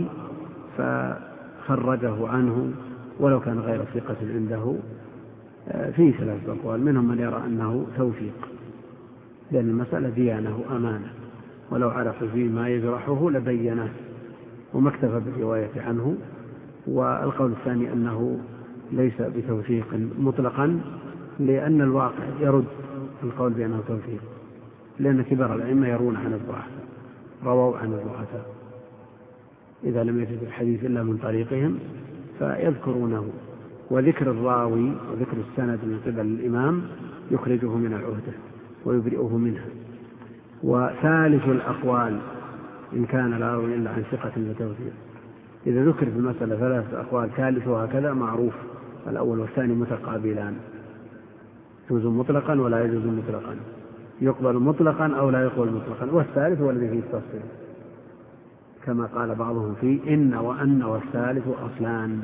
[SPEAKER 3] فخرجه عنه ولو كان غير ثقة عنده؟ فيه 3 أقوال، منهم من يرى أنه توثيق، لأن المسألة ديانة أمانة، ولو عرفوا فيه ما يجرحه لبينه وما اكتفى بالرواية عنه. والقول الثاني أنه ليس بتوثيق مطلقا، لأن الواقع يرد القول بأنه توثيق، لأن كبار الأئمة يرون عن الضعفاء، رووا عن الضعفاء إذا لم يجد الحديث إلا من طريقهم فيذكرونه، وذكر الراوي وذكر السند من قبل الإمام يخرجه من العهدة ويبرئه منها. وثالث الأقوال إن كان لا يروي إلا عن ثقة وتوثيق. إذا ذكر في المسألة 3 أقوال ثالثها كذا معروف، الأول والثاني متقابلان، يجوز مطلقا ولا يجوز مطلقا، يقبل مطلقا أو لا يقبل مطلقا، والثالث هو الذي فيه التفصيل، كما قال بعضهم فيه إن وأن والثالث أصلان.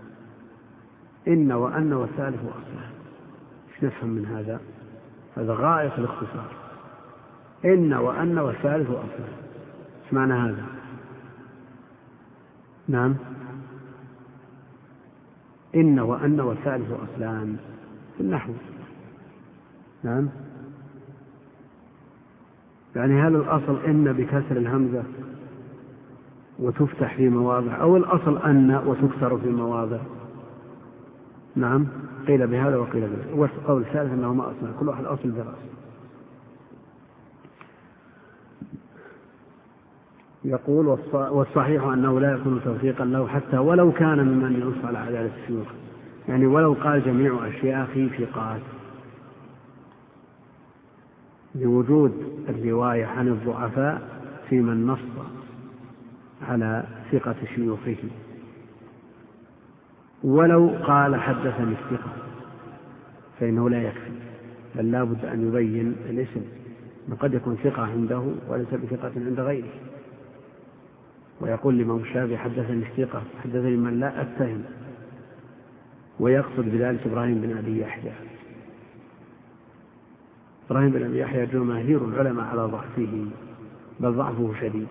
[SPEAKER 3] إن وأن والثالث أصلان، إيش نفهم من هذا؟ هذا غاية الاختصار. إن وأن والثالث أصلان، إيش معنى هذا؟ نعم. إن وأن والثالث أصلان في النحو. نعم. يعني هل الأصل إن بكسر الهمزة وتفتح في مواضع، أو الأصل أن وتكسر في مواضع؟ نعم، قيل بهذا وقيل بهذا، والقول الثالث أنهما أصلان كل واحد أصل برأس. يقول والصحيح أنه لا يكون توثيقا له حتى ولو كان ممن ينص على عدالة الشيوخ، يعني ولو قال جميع أشياخي ثقات، لوجود الرواية عن الضعفاء في من نص على ثقة شيوخه. ولو قال حدثني الثقة فإنه لا يكفي، بل لا بد أن يبين الاسم، قد يكون ثقة عنده وليس بثقة عند غيره. ويقول الإمام الشافعي حدثني الثقة، حدثني من لا أتهم، ويقصد بذلك إبراهيم بن أبي يحيى. إبراهيم بن أبي يحيى جماهير العلماء على ضعفه، بل ضعفه شديد.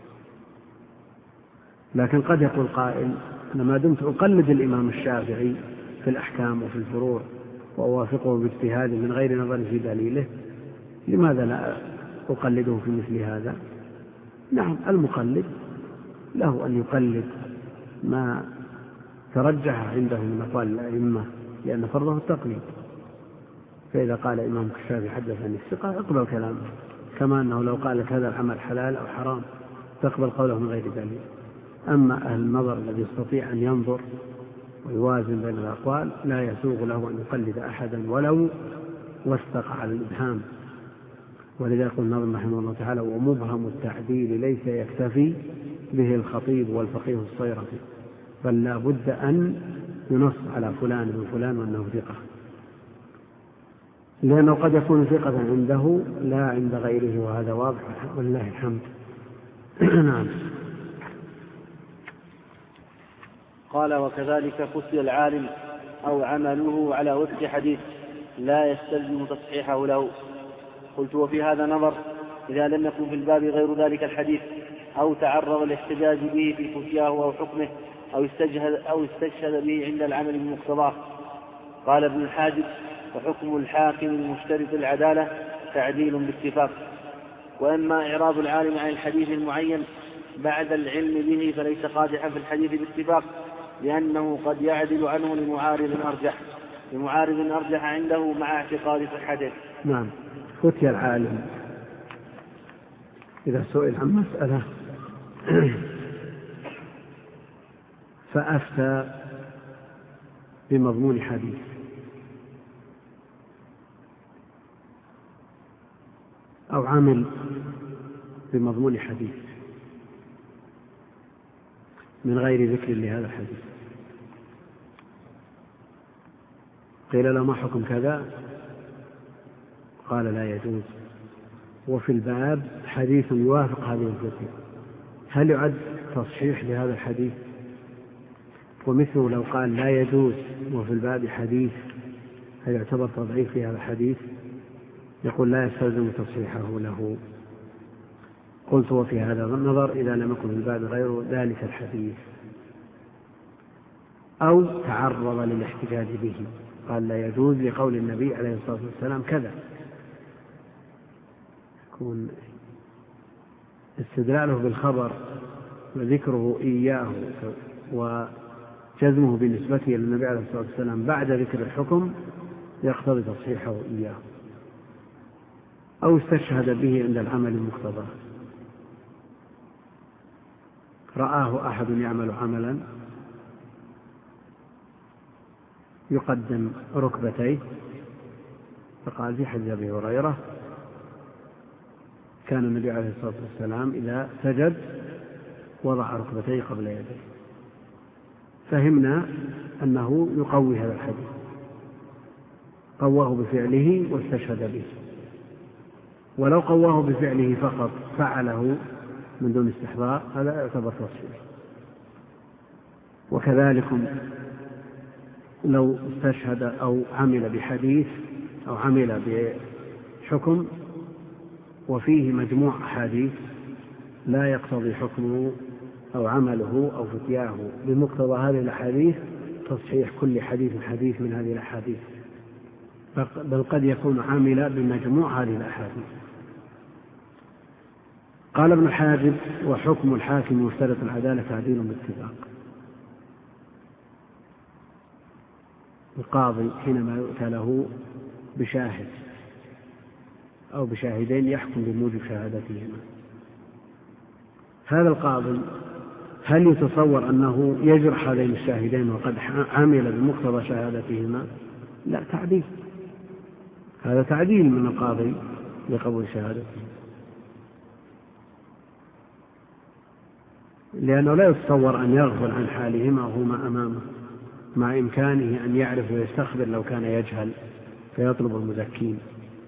[SPEAKER 3] لكن قد يقول قائل أنا ما دمت أقلد الإمام الشافعي في الأحكام وفي الفروع وأوافقه باجتهاد من غير نظر في دليله، لماذا لا أقلده في مثل هذا؟ نعم، المقلد له أن يقلد ما ترجح عنده من أقوال الأئمة، لأن فرضه التقليد. فإذا قال الإمام الشافعي حدثني الثقة اقبل كلامه، كما أنه لو قال هذا العمل حلال أو حرام تقبل قوله من غير دليل. أما أهل النظر الذي يستطيع أن ينظر ويوازن بين الأقوال لا يسوغ له أن يقلد أحدا ولو وثق على الإبهام. ولذا يقول الناظم رحمه الله تعالى ومبهم التعديل ليس يكتفي به الخطيب والفقيه الصيرفي، بل لا بد أن ينص على فلان من فلان وأنه ثقة، لأنه قد يكون ثقة عنده لا عند غيره، وهذا واضح ولله الحمد. نعم.
[SPEAKER 2] قال وكذلك فتي العالم أو عمله على وفق حديث لا يستلزم تصحيحه له. قلت وفي هذا نظر إذا لم يكن في الباب غير ذلك الحديث، أو تعرض الاحتجاج به في فتياه أو حكمه، أو استشهد به عند العمل بمقتضاه. قال ابن الحاجب وحكم الحاكم المشترط العدالة تعديل باتفاق. وأما إعراض العالم عن الحديث المعين بعد العلم به فليس قادحا في الحديث باتفاق، لأنه قد يعدل عنه لمعارض أرجح عنده مع اعتقاد صحته.
[SPEAKER 3] نعم. فتي العالم إذا سئل عن مسألة فأفتى بمضمون حديث أو عمل بمضمون حديث من غير ذكر لهذا الحديث، قيل له ما حكم كذا؟ قال لا يجوز، وفي الباب حديث يوافق هذه الفتوى، هل يعد تصحيح لهذا الحديث؟ ومثله لو قال لا يجوز وفي الباب حديث هل يعتبر تضعيف في هذا الحديث؟ يقول لا يستلزم تصحيحه له. قلت وفي هذا النظر إذا لم يكن في الباب غير ذلك الحديث أو تعرض للاحتجاج به، قال لا يجوز لقول النبي عليه الصلاة والسلام كذا، يكون استدلاله بالخبر وذكره إياه وجزمه بنسبته للنبي عليه الصلاة والسلام بعد ذكر الحكم يقتضي تصحيحه إياه، أو استشهد به عند العمل المقتضى. رآه أحد يعمل عملا يقدم ركبتيه، فقال في حديث أبي هريرة كان النبي عليه الصلاة والسلام إذا سجد وضع ركبتيه قبل يديه، فهمنا أنه يقوي هذا الحديث، قواه بفعله واستشهد به. ولو قواه بفعله فقط فعله من دون استحضار هذا يعتبر تصحيح. وكذلك لو استشهد أو عمل بحديث أو عمل بحكم وفيه مجموع أحاديث لا يقتضي حكمه أو عمله أو فتياه بمقتضى هذه الأحاديث تصحيح كل حديث من هذه الأحاديث، بل قد يكون عاملا بمجموع هذه الأحاديث. قال ابن الحاجب: وحكم الحاكم مشترط العدالة تعديل باتفاق. القاضي حينما يؤتى له بشاهد أو بشاهدين يحكم بموجب شهادتهما، هذا القاضي هل يتصور أنه يجرح هذين الشاهدين وقد عمل بمقتضى شهادتهما؟ لا، تعديل، هذا تعديل من القاضي لقبول شهادته، لأنه لا يتصور أن يغفل عن حالهما وهما أمامه، مع إمكانه أن يعرف ويستخبر لو كان يجهل فيطلب المزكين.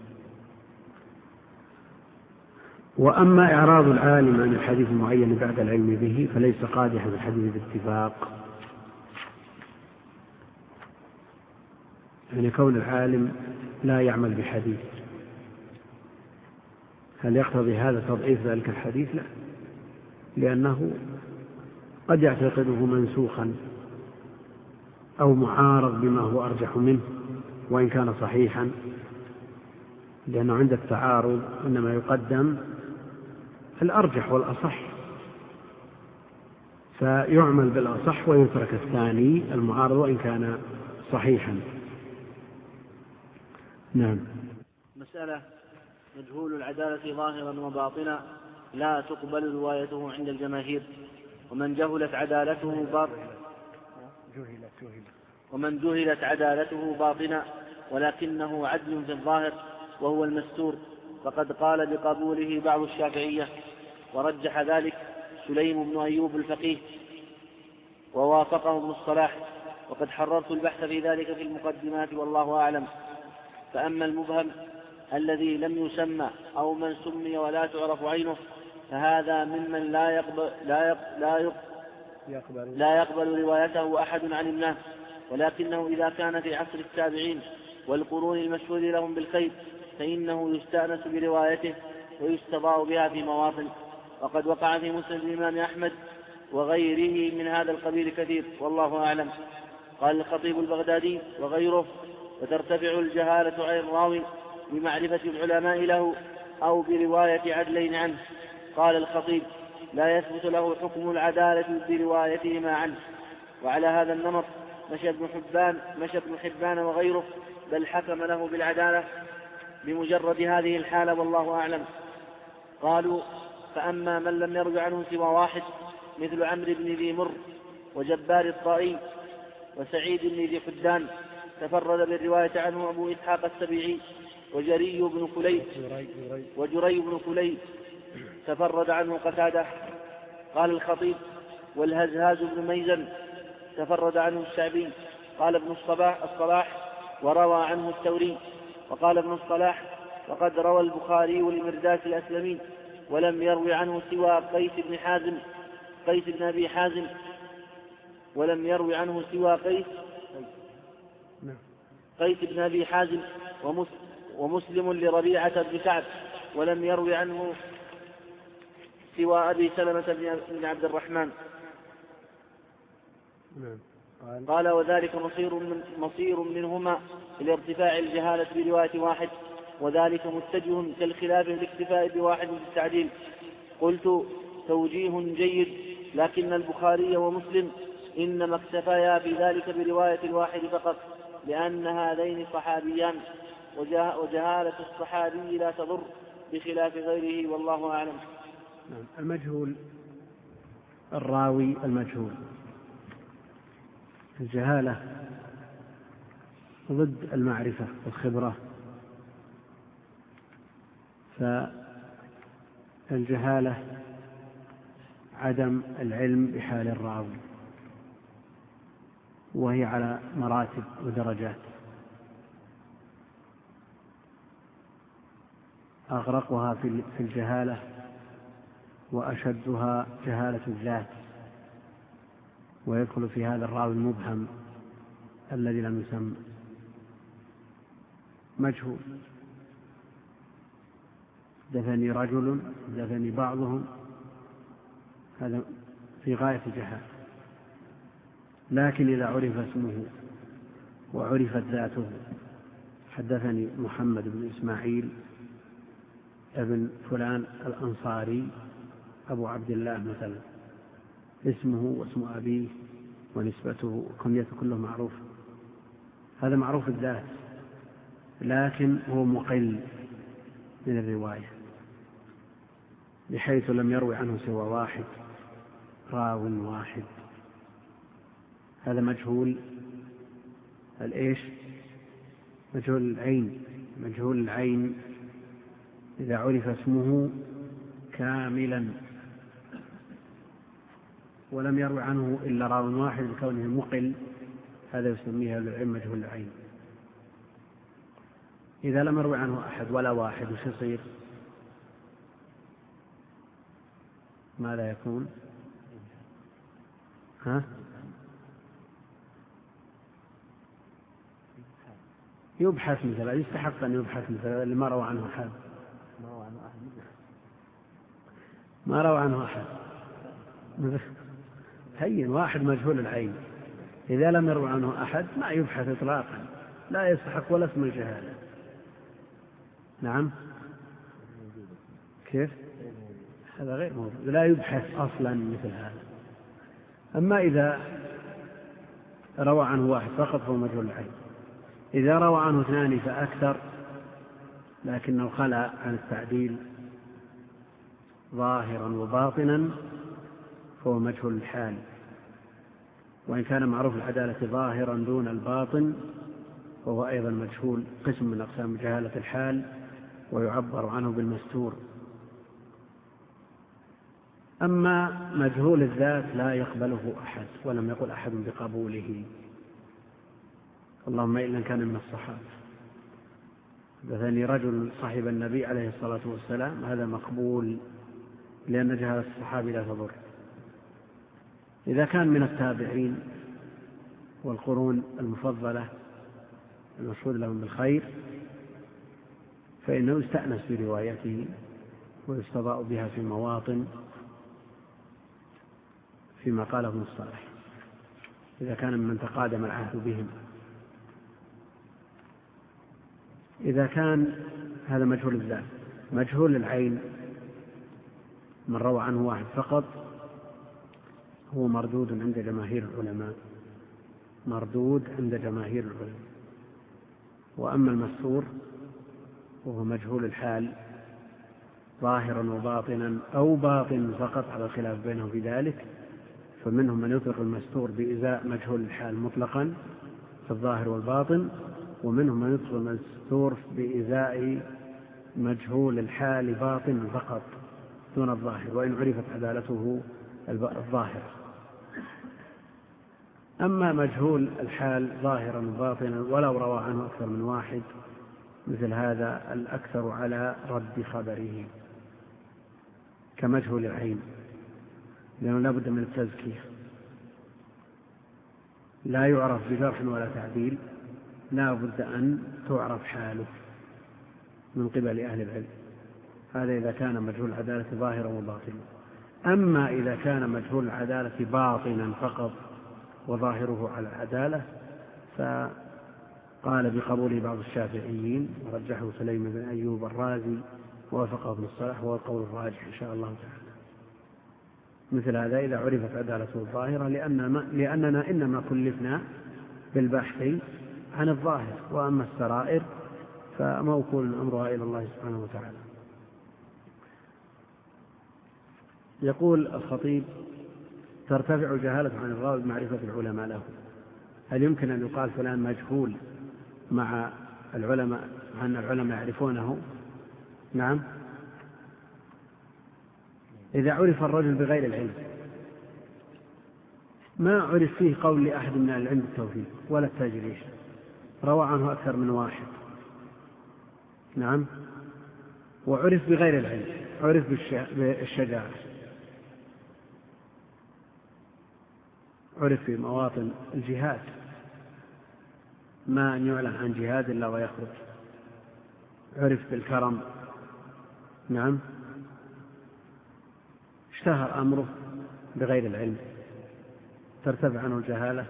[SPEAKER 3] وأما إعراض العالم عن الحديث المعين بعد العلم به فليس قادحا بالحديث باتفاق، يعني كون العالم لا يعمل بحديث هل يقتضي هذا تضعيف ذلك الحديث؟ لا، لأنه قد يعتقده منسوخا أو معارض بما هو أرجح منه وإن كان صحيحا، لأنه عند التعارض إنما يقدم الأرجح والأصح، فيعمل بالأصح ويترك الثاني المعارض وإن كان صحيحا. نعم.
[SPEAKER 2] مسألة: مجهول العدالة ظاهرا وباطنا لا تقبل روايته عند الجماهير، ومن جهلت عدالته باطنا ولكنه عدل في الظاهر وهو المستور، فقد قال بقبوله بعض الشافعية، ورجح ذلك سليم بن أيوب الفقيه ووافقه ابن الصلاح، وقد حررت البحث في ذلك في المقدمات والله أعلم. فأما المبهم الذي لم يسمى أو من سمي ولا تعرف عينه فهذا ممن لا يقبل روايته أحد عن الناس، ولكنه إذا كان في عصر التابعين والقرون المشهود لهم بالخير فإنه يستأنس بروايته ويستضاء بها في مواطن، وقد وقع في مسند الإمام أحمد وغيره من هذا القبيل كثير والله أعلم. قال الخطيب البغدادي وغيره: وترتفع الجهالة عن الراوي بمعرفة العلماء له أو برواية عدلين عنه. قال الخطيب: لا يثبت له حكم العدالة بروايتهما عنه. وعلى هذا النمط مشى ابن حبان وغيره، بل حكم له بالعدالة بمجرد هذه الحالة والله أعلم. قالوا: فأما من لم يرجع عنه سوى واحد مثل عمرو بن ذي مر وجبار الطائي وسعيد بن ذي حدان تفرد بالرواية عنه أبو إسحاق السبيعي وجري بن كلي تفرد عنه قتادة. قال الخطيب: والهزهاز بن ميزن تفرد عنه الشعبي. قال ابن الصلاح: وروى عنه الثوري. وقال ابن الصلاح: وقد روى البخاري لمرداس الأسلمي ولم يروي عنه سوى قيس بن أبي حازم ولم يروي عنه سوى قيس بن أبي حازم ومسلم لربيعة بن كعب ولم يروي عنه سوى أبي سلمة بن عبد الرحمن. قال: وذلك مصير منهما إلى ارتفاع الجهالة برواية واحد، وذلك متجه كالخلاف بالاكتفاء بواحد بالتعديل. قلت: توجيه جيد، لكن البخاري ومسلم إنما اكتفيا بذلك برواية الواحد فقط، لأن هذين صحابيان، وجهالة الصحابي لا تضر بخلاف غيره والله أعلم.
[SPEAKER 3] المجهول الراوي المجهول، الجهالة ضد المعرفة والخبرة، فالجهالة عدم العلم بحال الراوي، وهي على مراتب ودرجات. أغرقها في الجهالة وأشدها جهالة الذات، ويدخل في هذا الراوي المبهم الذي لم يسمى مجهول. دفني رجل، دفني بعضهم، هذا في غاية الجهالة. لكن إذا عرف اسمه وعرفت ذاته، حدثني محمد بن إسماعيل ابن فلان الأنصاري أبو عبد الله مثلا، اسمه واسم أبيه ونسبته وكنيته كله معروف، هذا معروف الذات، لكن هو مقل من الرواية بحيث لم يروي عنه سوى واحد، راو واحد، هذا مجهول الإيش؟ مجهول العين. مجهول العين إذا عرف اسمه كاملا ولم يروي عنه إلا راو واحد بكونه مقل، هذا يسميه العلم مجهول العين. إذا لم يروي عنه أحد ولا واحد وش يصير؟ ما لا يكون يبحث مثلا، يستحق أن يبحث مثلا اللي ما روى عنه أحد، ما روى عنه أحد هين واحد مجهول العين، إذا لم يروى عنه أحد ما يبحث إطلاقا، لا يستحق ولا اسم الجهالة. نعم كيف؟ هذا غير موجود، لا يبحث أصلا مثل هذا. أما إذا روى عنه واحد فقط فهو مجهول العين، إذا روى عنه اثنان فأكثر لكنه خلى عن التعديل ظاهرا وباطنا فهو مجهول الحال، وإن كان معروف العدالة ظاهرا دون الباطن فهو أيضا مجهول، قسم من أقسام جهالة الحال، ويعبر عنه بالمستور. أما مجهول الذات لا يقبله أحد، ولم يقل أحد بقبوله، اللهم إلا كان من الصحابة. مثلا رجل صاحب النبي عليه الصلاة والسلام هذا مقبول لأن جهالة الصحابي لا تضر. إذا كان من التابعين والقرون المفضلة المشهود لهم بالخير فإنه يستأنس بروايته ويستضاء بها في مواطن فيما قاله ابن الصالح إذا كان ممن تقادم العهد بهم. إذا كان هذا مجهول الذات. مجهول العين من روى عنه واحد فقط هو مردود عند جماهير العلماء، مردود عند جماهير العلماء. وأما المستور وهو مجهول الحال ظاهرا وباطنا أو باطن فقط على الخلاف بينهم في ذلك، فمنهم من يطلق المستور بإزاء مجهول الحال مطلقا في الظاهر والباطن، ومنهم من يطلق المستور بإزاء مجهول الحال باطن فقط دون الظاهر وإن عرفت عدالته الظاهرة. أما مجهول الحال ظاهرا وباطنا ولو روى عنه أكثر من واحد مثل هذا الأكثر على رد خبره كمجهول العين، لأنه لا بد من التزكية، لا يعرف بجرح ولا تعديل، لا بد أن تعرف حاله من قبل أهل العلم. هذا إذا كان مجهول العدالة ظاهرا وباطنا. أما إذا كان مجهول العدالة باطنا فقط وظاهره على العدالة فقال بقبوله بعض الشافعيين ورجحه سليم بن أيوب الرازي ووافقه ابن الصلاح وهو القول الراجح إن شاء الله تعالى. مثل هذا إذا عرفت عدالته الظاهرة، لأننا إنما كلفنا بالبحث عن الظاهر، وأما السرائر فموكول أمرها إلى الله سبحانه وتعالى. يقول الخطيب: ترتفع الجهالة عن الراوي بمعرفة العلماء له. هل يمكن أن يقال فلان مجهول مع العلماء أن العلماء يعرفونه؟ نعم، إذا عرف الرجل بغير العلم، ما عرف فيه قول لأحد من العلم التوفيق ولا التجريش، روى عنه أكثر من واحد، نعم، وعرف بغير العلم، عرف بالشجاعة، عرف في مواطن الجهاد، ما أن يعلن عن جهاد إلا ويخرج، عرف بالكرم، نعم، اشتهر أمره بغير العلم ترتفع عنه الجهالة؟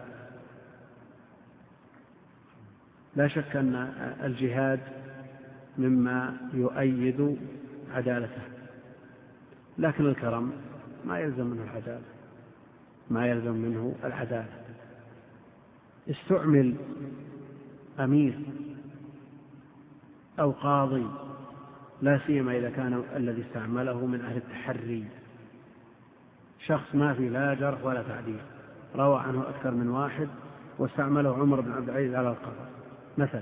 [SPEAKER 3] لا شك أن الجهاد مما يؤيد عدالته، لكن الكرم ما يلزم منه العدالة. استعمل أمير أو قاضي، لا سيما إذا كان الذي استعمله من أهل التحري، شخص ما في لا جرح ولا تعديل، روى عنه أكثر من واحد واستعمله عمر بن عبد العزيز على القضاء مثلا،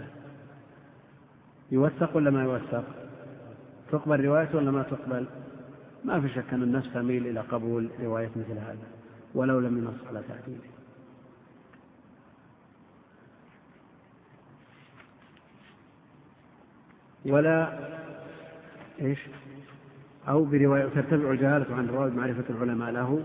[SPEAKER 3] يوثق ولا ما يوثق؟ تقبل روايته ولا ما تقبل؟ ما في شك أن النفس تميل إلى قبول رواية مثل هذا ولو لم ينص على تعديله. ولا أو برواية ترتفع الجهالة عن الراوي بمعرفة العلماء له،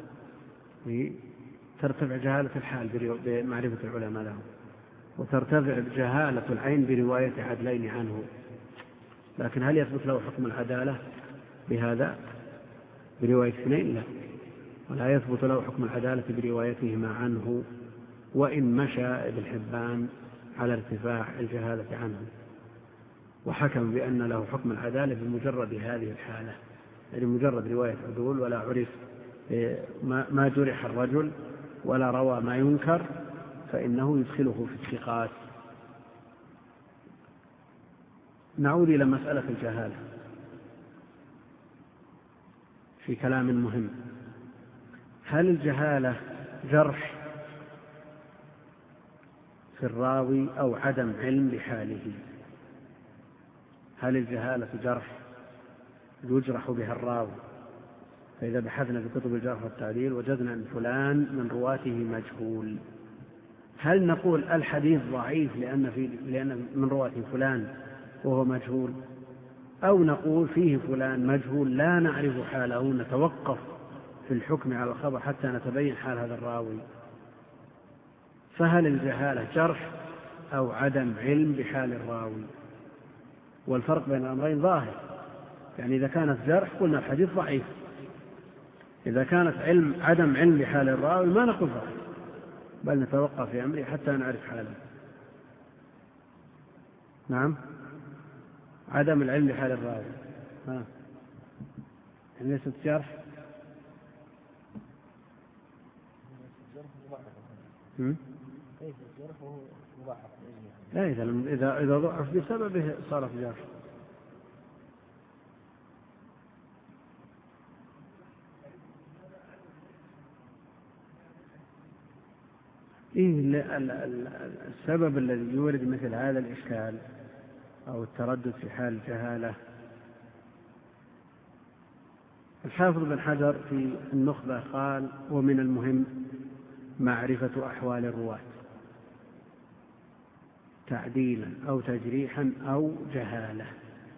[SPEAKER 3] ترتفع جهالة الحال بمعرفة العلماء له، وترتفع جهالة العين برواية عدلين عنه. لكن هل يثبت له حكم العدالة بهذا برواية اثنين؟ لا، ولا يثبت له حكم العدالة بروايتهما عنه، وإن مشى ابن حبان على ارتفاع الجهالة عنه وحكم بأن له حكم العدالة بمجرد هذه الحالة، يعني مجرد رواية عدول ولا عرف ما جرح الرجل ولا روى ما ينكر، فإنه يدخله في الثقات. نعود إلى مسألة الجهالة في كلام مهم. هل الجهالة جرح في الراوي أو عدم علم بحاله؟ هل الجهالة جرح يجرح بها الراوي، فإذا بحثنا في كتب الجرح والتعديل وجدنا أن فلان من رواته مجهول، هل نقول الحديث ضعيف لأن من رواته فلان وهو مجهول، أو نقول فيه فلان مجهول لا نعرف حاله، نتوقف في الحكم على الخبر حتى نتبين حال هذا الراوي؟ فهل الجهالة جرح أو عدم علم بحال الراوي؟ والفرق بين الأمرين ظاهر، يعني إذا كانت جرح قلنا الحديث ضعيف، إذا كانت عدم علم بحال الراوي ما نقول ضعيف، بل نتوقف في أمره حتى نعرف حاله. نعم، عدم العلم بحال الراوي يعني ليست جرح. لا، إذا ضعف بسببه صار في جرح. السبب الذي يورد مثل هذا الإشكال أو التردد في حال الجهالة، الحافظ بن حجر في النخبة قال: ومن المهم معرفة أحوال الرواة تعديلا أو تجريحا أو جهالة،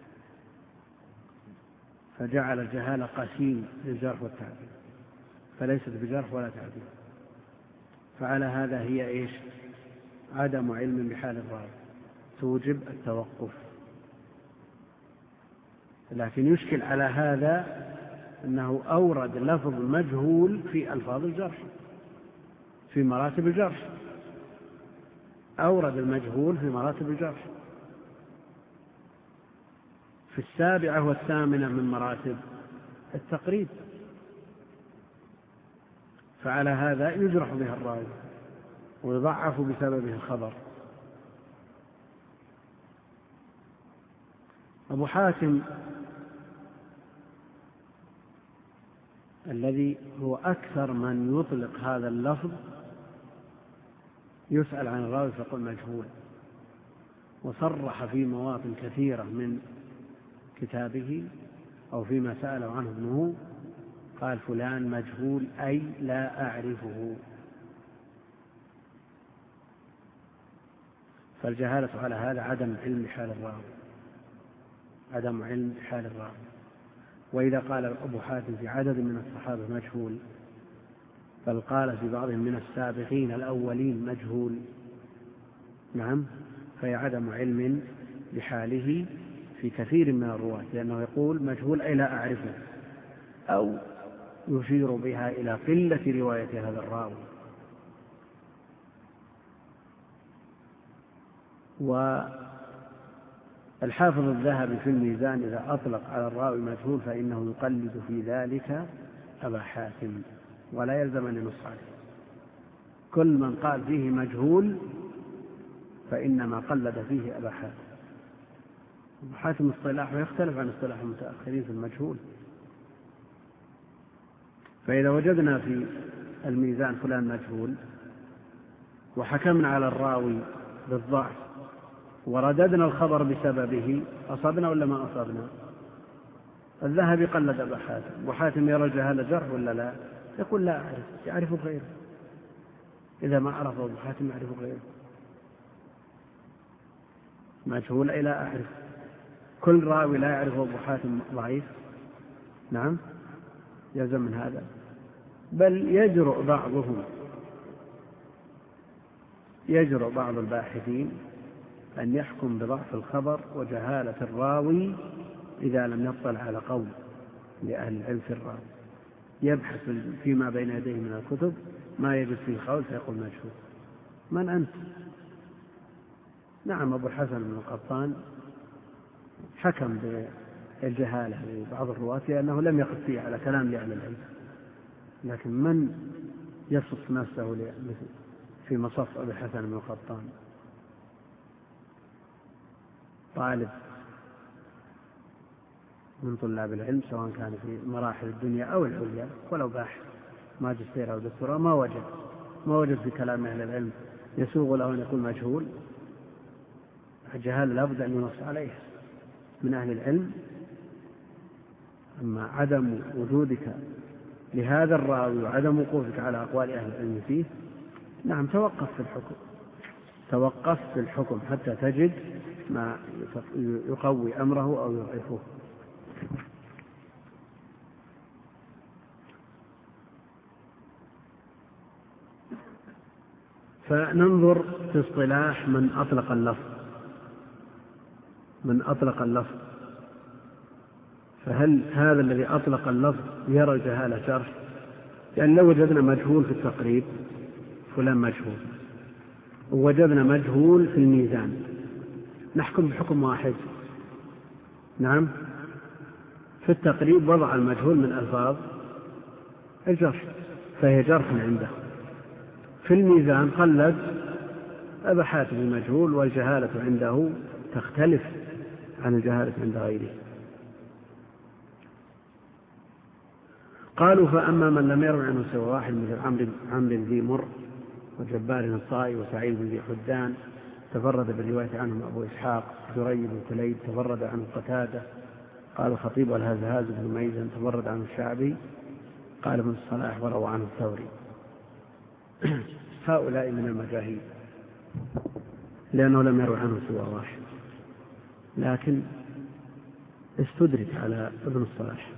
[SPEAKER 3] فجعل الجهالة قسيم للجرح والتعديل، فليست بجرح ولا تعديل. فعلى هذا هي عدم علم بحال الراوي توجب التوقف. لكن يشكل على هذا أنه أورد لفظ مجهول في ألفاظ الجرح في مراتب الجرح، أورد المجهول في مراتب الجرح في 7 و8 من مراتب التقريب، فعلى هذا يجرح بها الراوي ويضعف بسببه الخبر. أبو حاتم الذي هو أكثر من يطلق هذا اللفظ يسأل عن الراوي فيقول مجهول، وصرح في مواطن كثيرة من كتابه أو فيما سأله عنه ابنه قال فلان مجهول أي لا أعرفه. فالجهالة على هذا عدم علم بحال الراوي، عدم علم بحال الراوي. وإذا قال أبو حاتم في عدد من الصحابة مجهول، بل قال في بعضهم من السابقين الأولين مجهول، نعم، فهي عدم علم بحاله في كثير من الرواة، لأنه يقول مجهول أي لا أعرفه، أو يشير بها إلى قلة رواية هذا الراوي. والحافظ الذهبي في الميزان إذا أطلق على الراوي مجهول فإنه يقلد في ذلك أبا حاتم ولا يلزم أن ينص عليه. كل من قال فيه مجهول فإنما قلد فيه أبا حاتم. أبو حاتم اصطلاحه يختلف عن اصطلاح المتأخرين في المجهول. فإذا وجدنا في الميزان فلان مجهول وحكمنا على الراوي بالضعف ورددنا الخبر بسببه أصبنا ولا ما أصبنا؟ الذهبي قلد أبا حاتم، وحاتم يرى الجهالة جرح ولا لا؟ يقول لا أعرف، يعرف غيره. إذا ما عرف أبو حاتم يعرف غيره. مجهول أي لا أعرف. كل راوي لا يعرف أبو حاتم ضعيف. نعم يلزم من هذا. بل يجرؤ بعض الباحثين أن يحكم بضعف الخبر وجهالة الراوي إذا لم يطلع على قول لأهل العلم في الراوي. يبحث فيما بين يديه من الكتب ما يجد فيه قول فيقول مجهول. من أنت؟ نعم أبو الحسن بن القطان حكم بالجهالة لبعض الرواة لأنه لم يقف فيه على كلام لأهل العلم، لكن من يصف نفسه في مصف أبي الحسن بن القطان؟ طالب من طلاب العلم سواء كان في مراحل الدنيا أو العليا ولو باحث ماجستير أو دكتوراه ما وجد في كلام أهل العلم يسوغ له أن يكون مجهول. الجهالة لابد أن ينص عليه من أهل العلم. أما عدم وجودك لهذا الراوي وعدم وقوفك على أقوال أهل العلم فيه، نعم توقف في الحكم حتى تجد ما يقوي أمره أو يضعفه. فننظر في اصطلاح من أطلق اللفظ. فهل هذا الذي أطلق اللفظ يرى الجهالة جرح؟ يعني لو وجدنا مجهول في التقريب فلان مجهول ووجدنا مجهول في الميزان نحكم بحكم واحد. نعم في التقريب وضع المجهول من ألفاظ الجرح فهي جرح عنده. في الميزان قلد أبا حاتم المجهول والجهالة عنده تختلف عن الجهالة عند غيره. قالوا فأما من لم يروي عنه سوى واحد مثل عمرو ذي مر وجبار الطائي وسعيد بن ذي حدان تفرد بالرواية عنهم أبو إسحاق. جري بن كليب تفرد عنه قتادة. قال الخطيب والهزهاز بن ميزن تفرد عنه الشعبي. قال ابن الصلاح وروى عنه الثوري. هؤلاء من المجاهيل لأنه لم يروي عنه سوى واحد، لكن استدرك على ابن الصلاح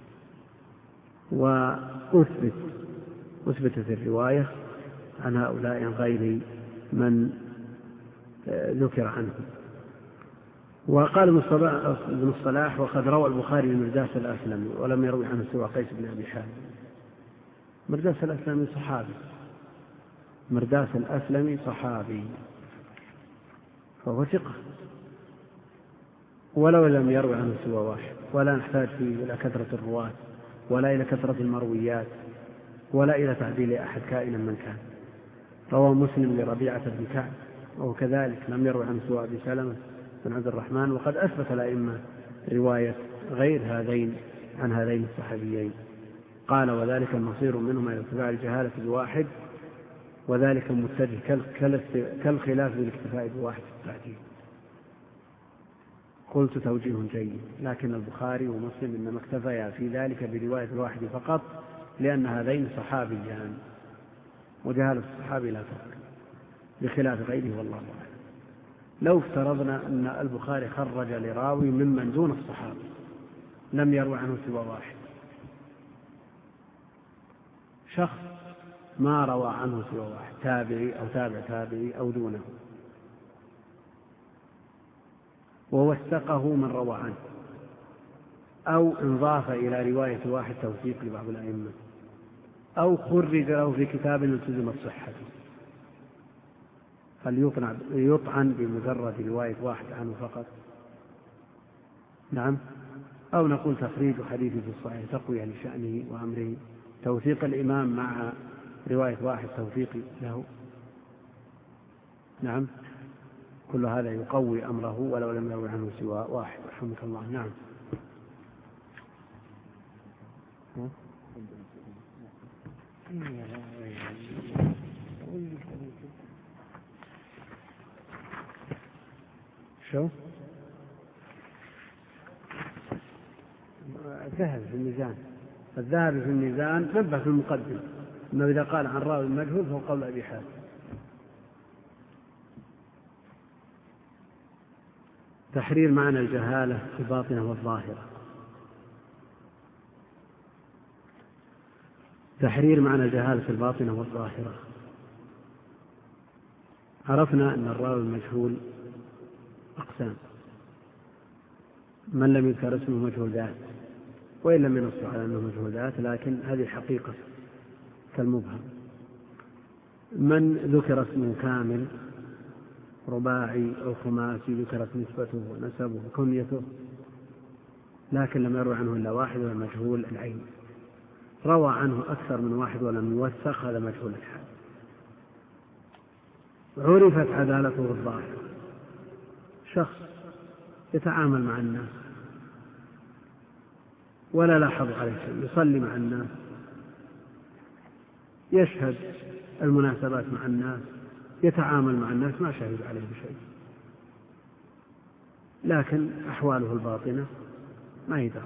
[SPEAKER 3] وأثبتت الرواية عن هؤلاء غير من ذكر عنه. وقال ابن الصلاح وقد روى البخاري المرداس الأسلمي ولم يروي عنه سوى قيس بن أبي حازم. مرداس الأسلمي صحابي، مرداس الأسلمي صحابي فهو ثقة، ولو لم يروي عنه سوى واحد. ولا نحتاج فيه إلى كثرة الرواة ولا إلى كثرة المرويات ولا إلى تعديل أحد كائنا من كان. روى مسلم لربيعة بن كعب وكذلك لم يروي عنه سوى أبي سلمة بن عبد الرحمن. وقد أثبت الأئمة رواية غير هذين عن هذين الصحابيين. قال وذلك المصير منهم إلى اتباع الجهالة بواحد وذلك متجه كالخلاف بالاكتفاء بواحد في التعديل. قلت توجيه جيد، لكن البخاري ومسلم إنما اكتفيا في ذلك برواية الواحد فقط لأن هذين صحابيان وجهالة الصحابي لا تفرق بخلاف غيره والله أعلم. لو افترضنا أن البخاري خرج لراوي ممن دون الصحابة لم يروي عنه سوى واحد، شخص ما روى عنه سوى واحد تابعي أو تابع تابعي أو دونه ووثقه من روى عنه أو انضاف إلى رواية واحد توثيق لبعض الأئمة، أو خرج له في كتاب التزمت صحته، فليطعن بمجرد رواية واحد عنه فقط. نعم. أو نقول تخريج حديث في الصحيح تقوية لشأنه وأمره، توثيق الإمام مع رواية واحد توثيق له. نعم. كل هذا يقوي أمره ولو لم يروي عنه سوى واحد. رحمك الله. نعم. شو؟ الذهب في الميزان. الذهب في الميزان نبه في المقدم أنه إذا قال عن راوي مجهول فهو قول أبي حاتم. تحرير معنى الجهالة في الباطنة والظاهرة. تحرير معنى الجهالة في الباطنة والظاهرة. عرفنا أن الراوي المجهول أقسام: من لم يذكر اسمه مجهول ذات، وإن لم ينص على أنه مجهول ذات لكن هذه حقيقة كالمبهم. من ذكر اسمه كامل رباعي أو خماسي ذكرت نسبته ونسبه وكنيته لكن لم يروي عنه إلا واحد ومجهول العين، روى عنه أكثر من واحد ولم يوثق، هذا مجهول الحال. عرفت عدالته بالظاهر، شخص يتعامل مع الناس ولا لاحظ عليه شيء، يصلي مع الناس، يشهد المناسبات مع الناس، يتعامل مع الناس، ما شهد عليه بشيء، لكن أحواله الباطنة ما يدرى.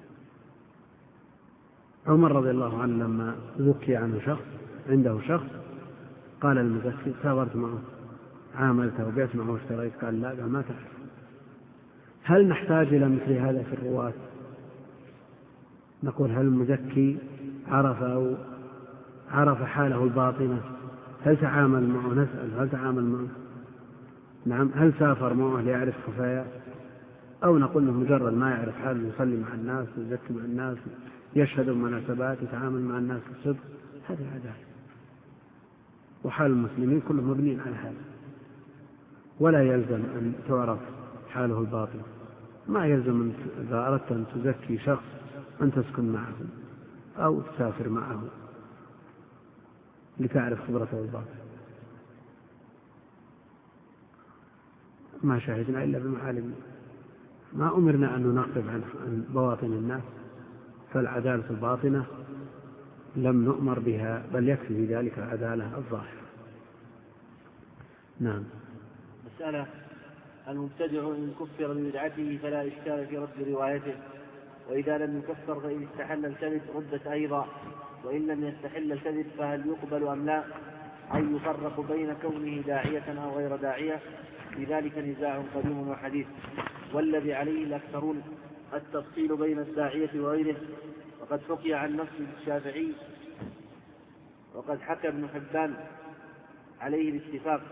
[SPEAKER 3] عمر رضي الله عنه لما ذكي عنه شخص، عنده شخص، قال المزكي: سافرت معه، عاملته وبيت معه واشتريت؟ قال: لا. قال: ما تعرف. هل نحتاج إلى مثل هذا في الرواة؟ نقول: هل المزكي عرف حاله الباطنة؟ هل تعامل معه؟ نسأل: هل تعامل معه؟ نعم. هل سافر معه ليعرف خفاياه؟ أو نقول له مجرد ما يعرف حاله، يصلي مع الناس، يزكي مع الناس، يشهد المناسبات، يتعامل مع الناس بالصدق، هذه عدالة. وحال المسلمين كلهم مبنيين على هذا، ولا يلزم أن تعرف حاله الباطن. ما يلزم إذا أردت أن تزكي شخص أن تسكن معه أو تسافر معه لتعرف خبرته الباطن. ما شاهدنا إلا بمعالم، ما أمرنا أن ننقب عن بواطن الناس، فالعدالة الباطنة لم نؤمر بها، بل يكفي في ذلك العدالة الظاهرة. نعم.
[SPEAKER 2] مسألة: المبتدع إن كفر ببدعته فلا إشكال في رد روايته، وإذا لم يكفر فإن استحل الكذب ردت أيضا، وإن لم يستحل الكذب فهل يقبل أم لا؟ أي يفرق بين كونه داعية أو غير داعية؟ في ذلك نزاع قديم وحديث، والذي عليه الأكثرون التفصيل بين الداعية وغيره. وقد حكي عن نفس الشافعي، وقد حكى ابن حبان عليه الاتفاق،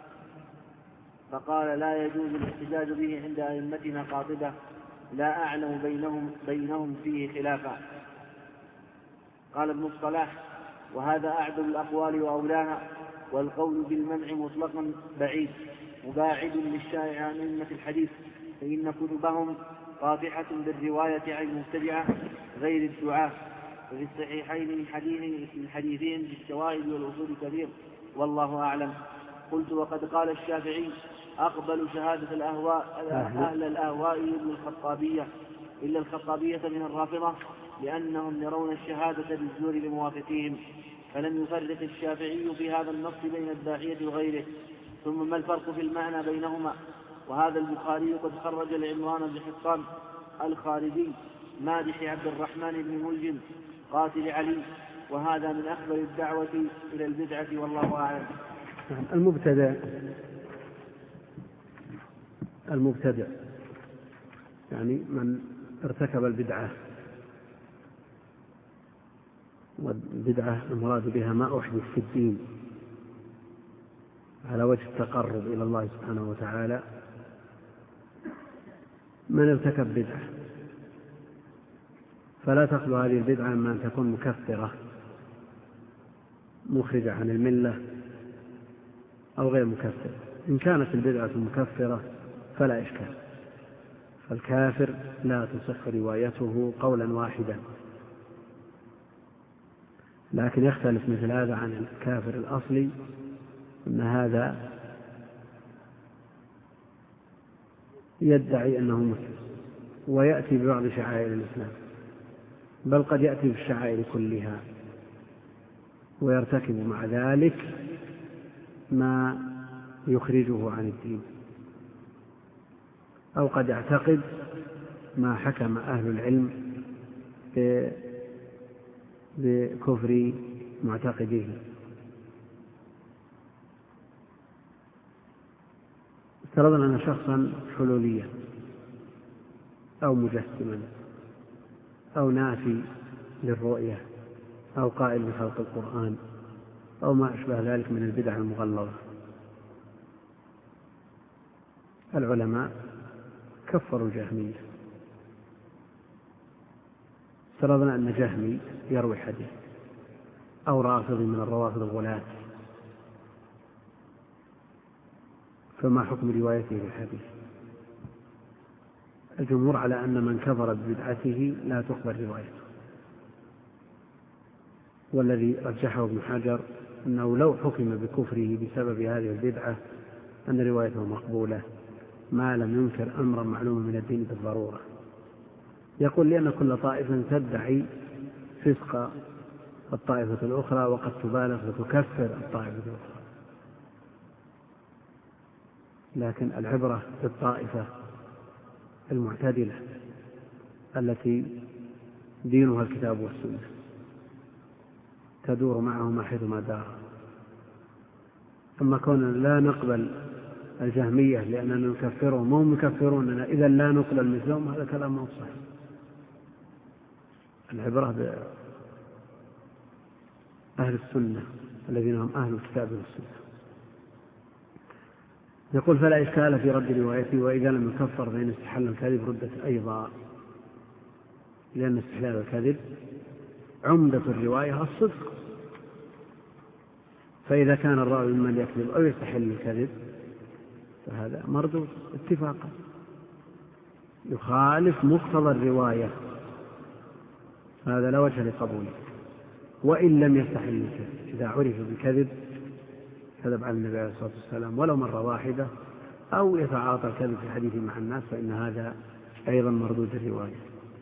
[SPEAKER 2] فقال: لا يجوز الاحتجاج به عند أئمتنا قاطبة، لا أعلم بينهم فيه خلافا. قال ابن الصلاح: وهذا أعدل الأقوال وأولاها، والقول بالمنع مطلقا بعيد مباعد للشائع عن أئمة الحديث، فإن كتبهم قاطعة بالرواية عن المبتدعة غير الدعاة، وفي الصحيحين من حديثهم بالشواهد والأصول كثير، والله أعلم. قلت: وقد قال الشافعي: أقبل شهادة أهل الأهواء إلا الخطابية من الرافضة، لأنهم يرون الشهادة بالزور لموافقيهم. فلم يفرق الشافعي في هذا النص بين الداعية وغيره. ثم ما الفرق في المعنى بينهما؟ وهذا البخاري قد خرج العمران بن حطان الخارجي مادح عبد الرحمن بن ملجم قاتل علي، وهذا من أخبر الدعوة إلى البدعة، والله أعلم.
[SPEAKER 3] المبتدع يعني من ارتكب البدعة، والبدعة المراد بها ما أحدث في الدين على وجه التقرب إلى الله سبحانه وتعالى. من ارتكب بدعة فلا تخلو هذه البدعة من أن تكون مكفرة مخرجة عن الملة أو غير مكفرة. إن كانت البدعة مكفرة فلا إشكال، فالكافر لا تصح روايته قولا واحدا، لكن يختلف مثل هذا عن الكافر الأصلي، أن هذا يدعي أنه مسلم ويأتي ببعض شعائر الإسلام، بل قد يأتي بالشعائر كلها ويرتكب مع ذلك ما يخرجه عن الدين، أو قد يعتقد ما حكم أهل العلم بكفر معتقديه. افترضنا أن شخصا حلوليا أو مجسما أو نافي للرؤية أو قائل بخلق القرآن أو ما أشبه ذلك من البدع المغلظة. العلماء كفروا الجهمية. افترضنا أن جهمي يروي حديث أو رافضي من الروافض الغلاة، فما حكم روايته للحديث؟ الجمهور على أن من كفر ببدعته لا تقبل روايته، والذي رجحه ابن حجر أنه لو حكم بكفره بسبب هذه البدعة أن روايته مقبولة ما لم ينكر أمرا معلوما من الدين بالضرورة. يقول لأن كل طائفة تدعي فسق الطائفة الأخرى وقد تبالغ وتكفر الطائفة الأخرى، لكن العبرة بالطائفة المعتدلة التي دينها الكتاب والسنة تدور معهما حيثما دار. أما كون لا نقبل الجهمية لأننا نكفرهم وهم يكفروننا إذا لا نقبل مثلهم، هذا كلام مو صحيح. العبرة بأهل السنة الذين هم أهل الكتاب والسنة. يقول فلا إشكال في رد روايته، وإذا لم يكفر فإن استحلال الكذب ردت أيضا، لأن استحلال الكذب عمدة الرواية الصدق، فإذا كان الراوي ممن يكذب أو يستحل الكذب فهذا مردود اتفاقا يخالف مقتضى الرواية، هذا لا وجه لقبوله. وإن لم يستحل الكذب، إذا عرف بالكذب كذب على النبي عليه الصلاة والسلام ولو مرة واحدة أو يتعاطى الكذب في الحديث مع الناس، فإن هذا أيضا مردود الرواية.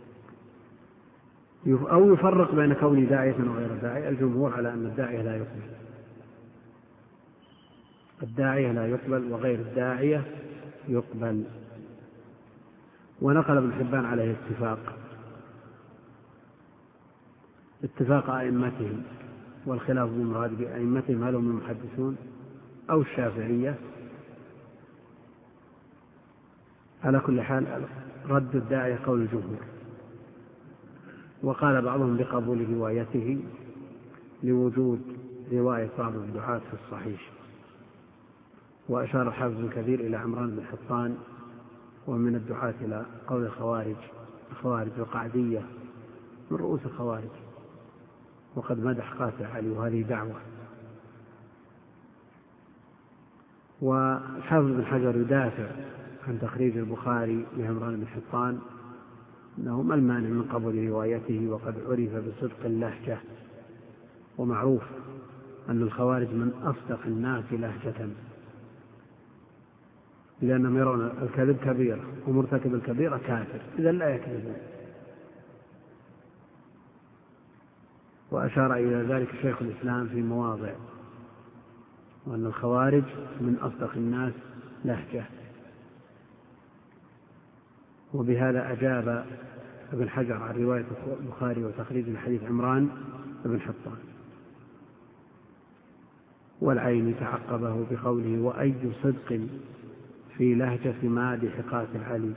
[SPEAKER 3] أو يفرق بين كون داعية وغير داعية. الجمهور على أن الداعية لا يقبل، الداعية لا يقبل وغير الداعية يقبل. ونقل ابن حبان عليه اتفاق أئمتهم، والخلاف بالمراد بأئمتهم هل هم المحدثون أو الشافعية. على كل حال رد الداعية قول الجمهور، وقال بعضهم بقبول روايته لوجود رواية بعض الدعاة في الصحيح. وأشار الحافظ الكثير إلى عمران بن حطان ومن الدعاة إلى قول الخوارج القعدية من رؤوس الخوارج، وقد مدح قاتل علي وهذه دعوة. وحافظ بن حجر يدافع عن تخريج البخاري لعمران بن حطان أنه ما المانع من قبول روايته، وقد عرف بصدق اللهجة، ومعروف أن الخوارج من أصدق الناس لهجة، لأنهم يرون الكذب كبيرة ومرتكب الكبيرة كافر، إذا لا يكذبون. وأشار إلى ذلك شيخ الإسلام في مواضع، وأن الخوارج من أصدق الناس لهجة. وبهذا أجاب ابن حجر عن رواية البخاري وتخريج الحديث عمران بن حطان. والعين تعقبه بقوله وأي صدق في لهجة مادح قاتل علي،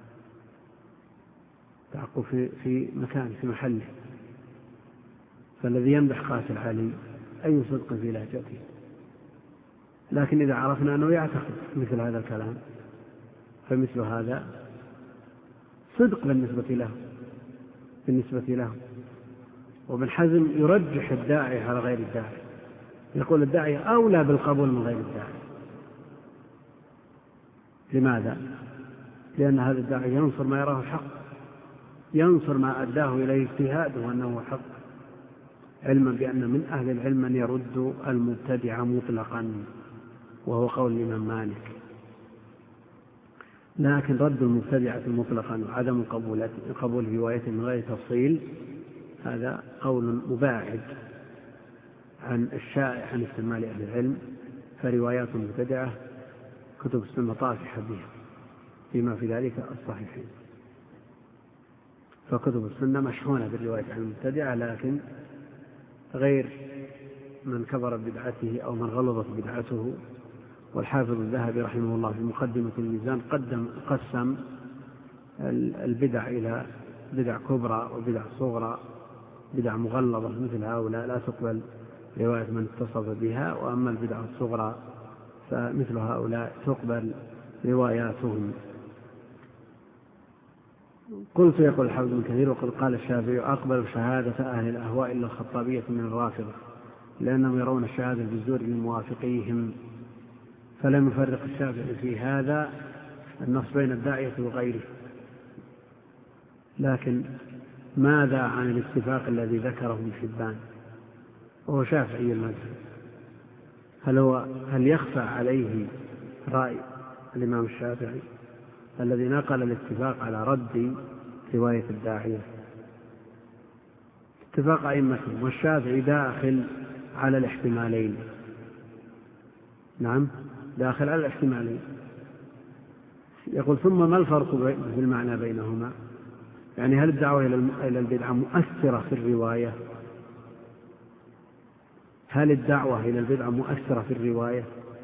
[SPEAKER 3] تعقب في مكان في محله، فالذي يمدح قاتل علي أي صدق في لهجته. لكن إذا عرفنا أنه يعتقد مثل هذا الكلام فمثل هذا صدق بالنسبة له، بالنسبة له. وابن حزم يرجح الداعي على غير الداعي، يقول الداعي أولى بالقبول من غير الداعي. لماذا؟ لأن هذا الداعي ينصر ما يراه حق، ينصر ما أداه إليه اجتهاده أنه حق، علما بأن من أهل العلم من يرد المبتدع مطلقا، وهو قول الإمام مالك. لكن رد المبتدعة مطلقا وعدم قبول رواية من غير تفصيل هذا قول مباعد عن الشائع عن استعمال أهل العلم. فروايات المبتدعة كتب السنة طافحة بها فيما في ذلك الصحيحين. فكتب السنة مشحونة بالرواية عن المبتدعة، لكن غير من كبر بدعته أو من غلظت بدعته. والحافظ الذهبي رحمه الله في مقدمة الميزان قسم البدع إلى بدع كبرى وبدع صغرى. بدع مغلظة مثل هؤلاء لا تقبل رواية من اتصف بها، وأما البدع الصغرى فمثل هؤلاء تقبل رواياتهم. قلت يقول الحافظ ابن كثير وقد قال الشافعي أقبل شهادة أهل الأهواء إلا الخطابية من الرافضة، لأنهم يرون الشهادة بالزور لموافقيهم. فلم يفرق الشافعي في هذا النص بين الداعية وغيره. لكن ماذا عن الاتفاق الذي ذكره ابن حبان وهو شافعي المذهب؟ هل يخفى عليه رأي الإمام الشافعي الذي نقل الاتفاق على رد رواية الداعية؟ اتفاق أئمتهم، والشافعي داخل على الاحتمالين. نعم، داخل على الاحتمالين. يقول ثم ما الفرق في المعنى بينهما؟ يعني هل الدعوة إلى البدعة مؤثرة في الرواية؟ هل الدعوة إلى البدعة مؤثرة في الرواية؟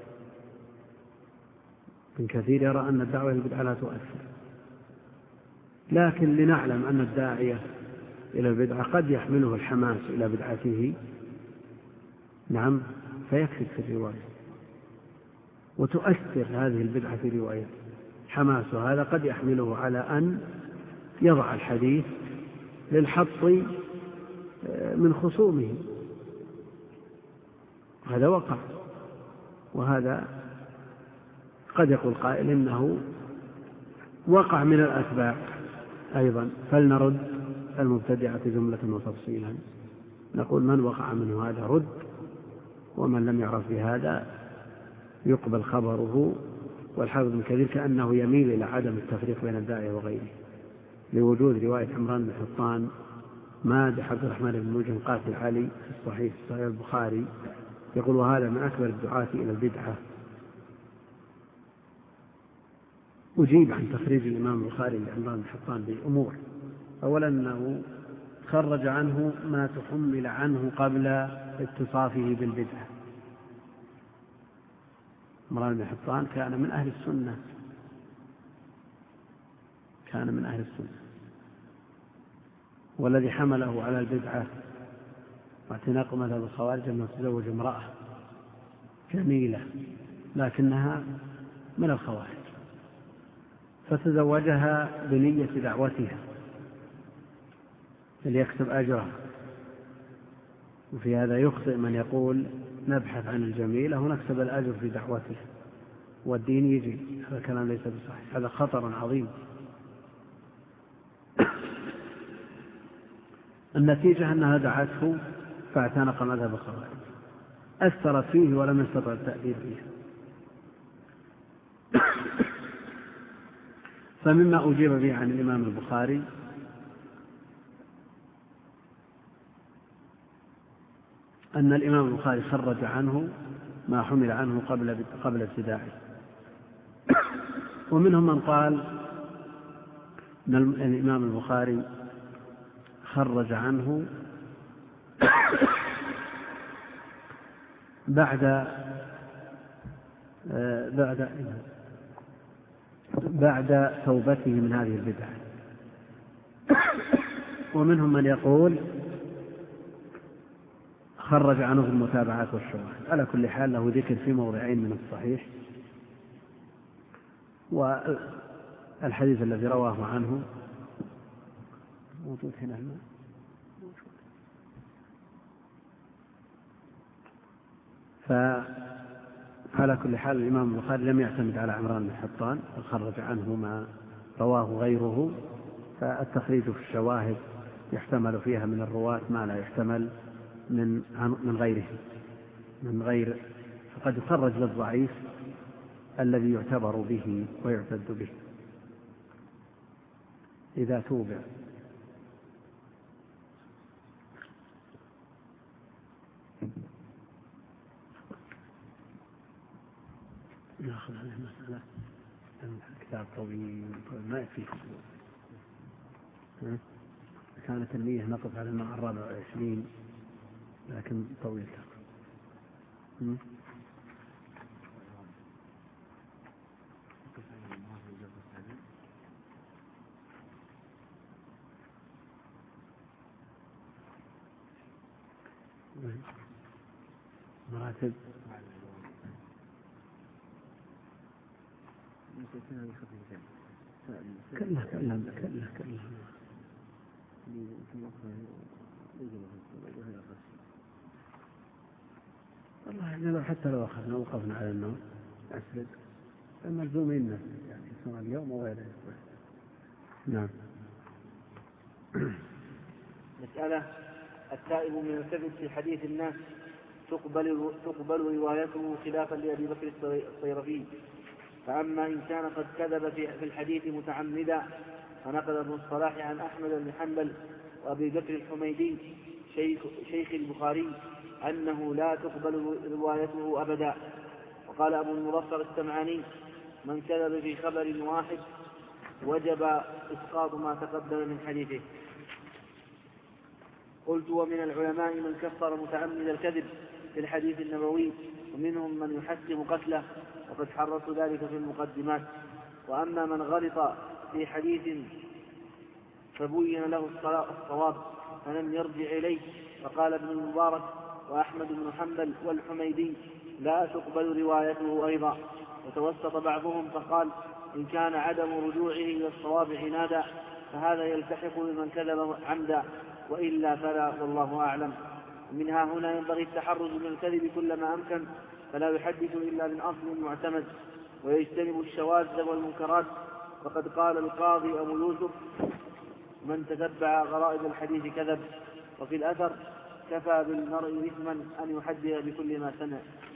[SPEAKER 3] ابن كثير يرى أن الدعوة إلى البدعة لا تؤثر، لكن لنعلم أن الداعية إلى البدعة قد يحمله الحماس إلى بدعته، نعم، فيكذب في الرواية وتؤثر هذه البدعة في رواية. حماس هذا قد يحمله على أن يضع الحديث للحط من خصومه. هذا وقع، وهذا قد يقول قائل إنه وقع من الأتباع أيضا، فلنرد المبتدعة جملة وتفصيلا. نقول من وقع منه هذا رد، ومن لم يعرف بهذا يقبل خبره. والحافظ ابن كثير كأنه يميل إلى عدم التفريق بين الداعية وغيره، لوجود رواية عمران بن حطان مادح عبد الرحمن بن ملجم قاتل علي في الصحيح البخاري، يقول وهذا من أكبر الدعاة إلى البدعة. أجيب عن تخريج الإمام البخاري لعمران بن حطان بأمور: أولا أنه خرج عنه ما تحمل عنه قبل اتصافه بالبدعة. عمران بن حطان كان من أهل السنة، كان من أهل السنة، والذي حمله على البدعة واعتناق مذهب الخوارج أنه تزوج امرأة جميلة لكنها من الخوارج، فتزوجها بنية دعوتها ليكسب أجرها. وفي هذا يخطئ من يقول نبحث عن الجميلة ونكسب الأجر في دعوته والدين يجي. هذا كلام ليس بصحيح، هذا خطر عظيم. النتيجة أنها دعته فاعتنق مذهب الخوارج، أثرت فيه ولم يستطع التأثير فيه. فمما أجيب به عن الإمام البخاري أن الإمام البخاري خرج عنه ما حمل عنه قبل ابتداعه. ومنهم من قال أن الإمام البخاري خرج عنه بعد توبته من هذه البدعة. ومنهم من يقول خرج عنه في المتابعات والشواهد. على كل حال له ذكر في موضعين من الصحيح، والحديث الذي رواه عنه موجود هنا الماء موجود. فعلى كل حال الإمام البخاري لم يعتمد على عمران بن حطان، خرج عنه ما رواه غيره. فالتخريج في الشواهد يحتمل فيها من الرواة ما لا يحتمل من غيره، فقد يخرج للضعيف الذي يعتبر به ويعتد به إذا توبع. نأخذ هذه المسألة، كتاب طويل ما يكفي. كانت النية نقف على الماء 24 لكن طويل. مراتب كلا والله حتى لو أخذنا وقفنا على النوم أسرد الملزومين نسرد يعني سواء اليوم أو غيره. نعم.
[SPEAKER 2] مسألة: التائب من الكذب في حديث الناس تقبل روايته خلافا لأبي بكر الصيرفي. فأما إن كان قد كذب في الحديث متعمدا فنقل ابن الصلاح عن أحمد بن حنبل وأبي بكر الحميدي شيخ البخاري أنه لا تقبل روايته أبدا. وقال أبو المظفر السمعاني: من كذب في خبر واحد وجب إسقاط ما تقدم من حديثه. قلت: ومن العلماء من كفر متعمد الكذب في الحديث النبوي، ومنهم من يحسن قتله، وقد حرصت ذلك في المقدمات. وأما من غلط في حديث فبين له الصواب فلم يرجع إليه، فقال ابن المبارك وأحمد بن حنبل والحميدي: لا تقبل روايته أيضا. وتوسط بعضهم فقال: إن كان عدم رجوعه إلى الصواب عنادا فهذا يلتحق بمن كذب عمدا، وإلا فلا، والله أعلم. منها هنا ينبغي التحرز من الكذب كلما أمكن، فلا يحدث إلا من أصل معتمد، ويجتنب الشواذ والمنكرات. وقد قال القاضي أبو يوسف: من تتبع غرائب الحديث كذب. وفي الأثر: كفى بالمرء إثما أن يحدث بكل ما سمع.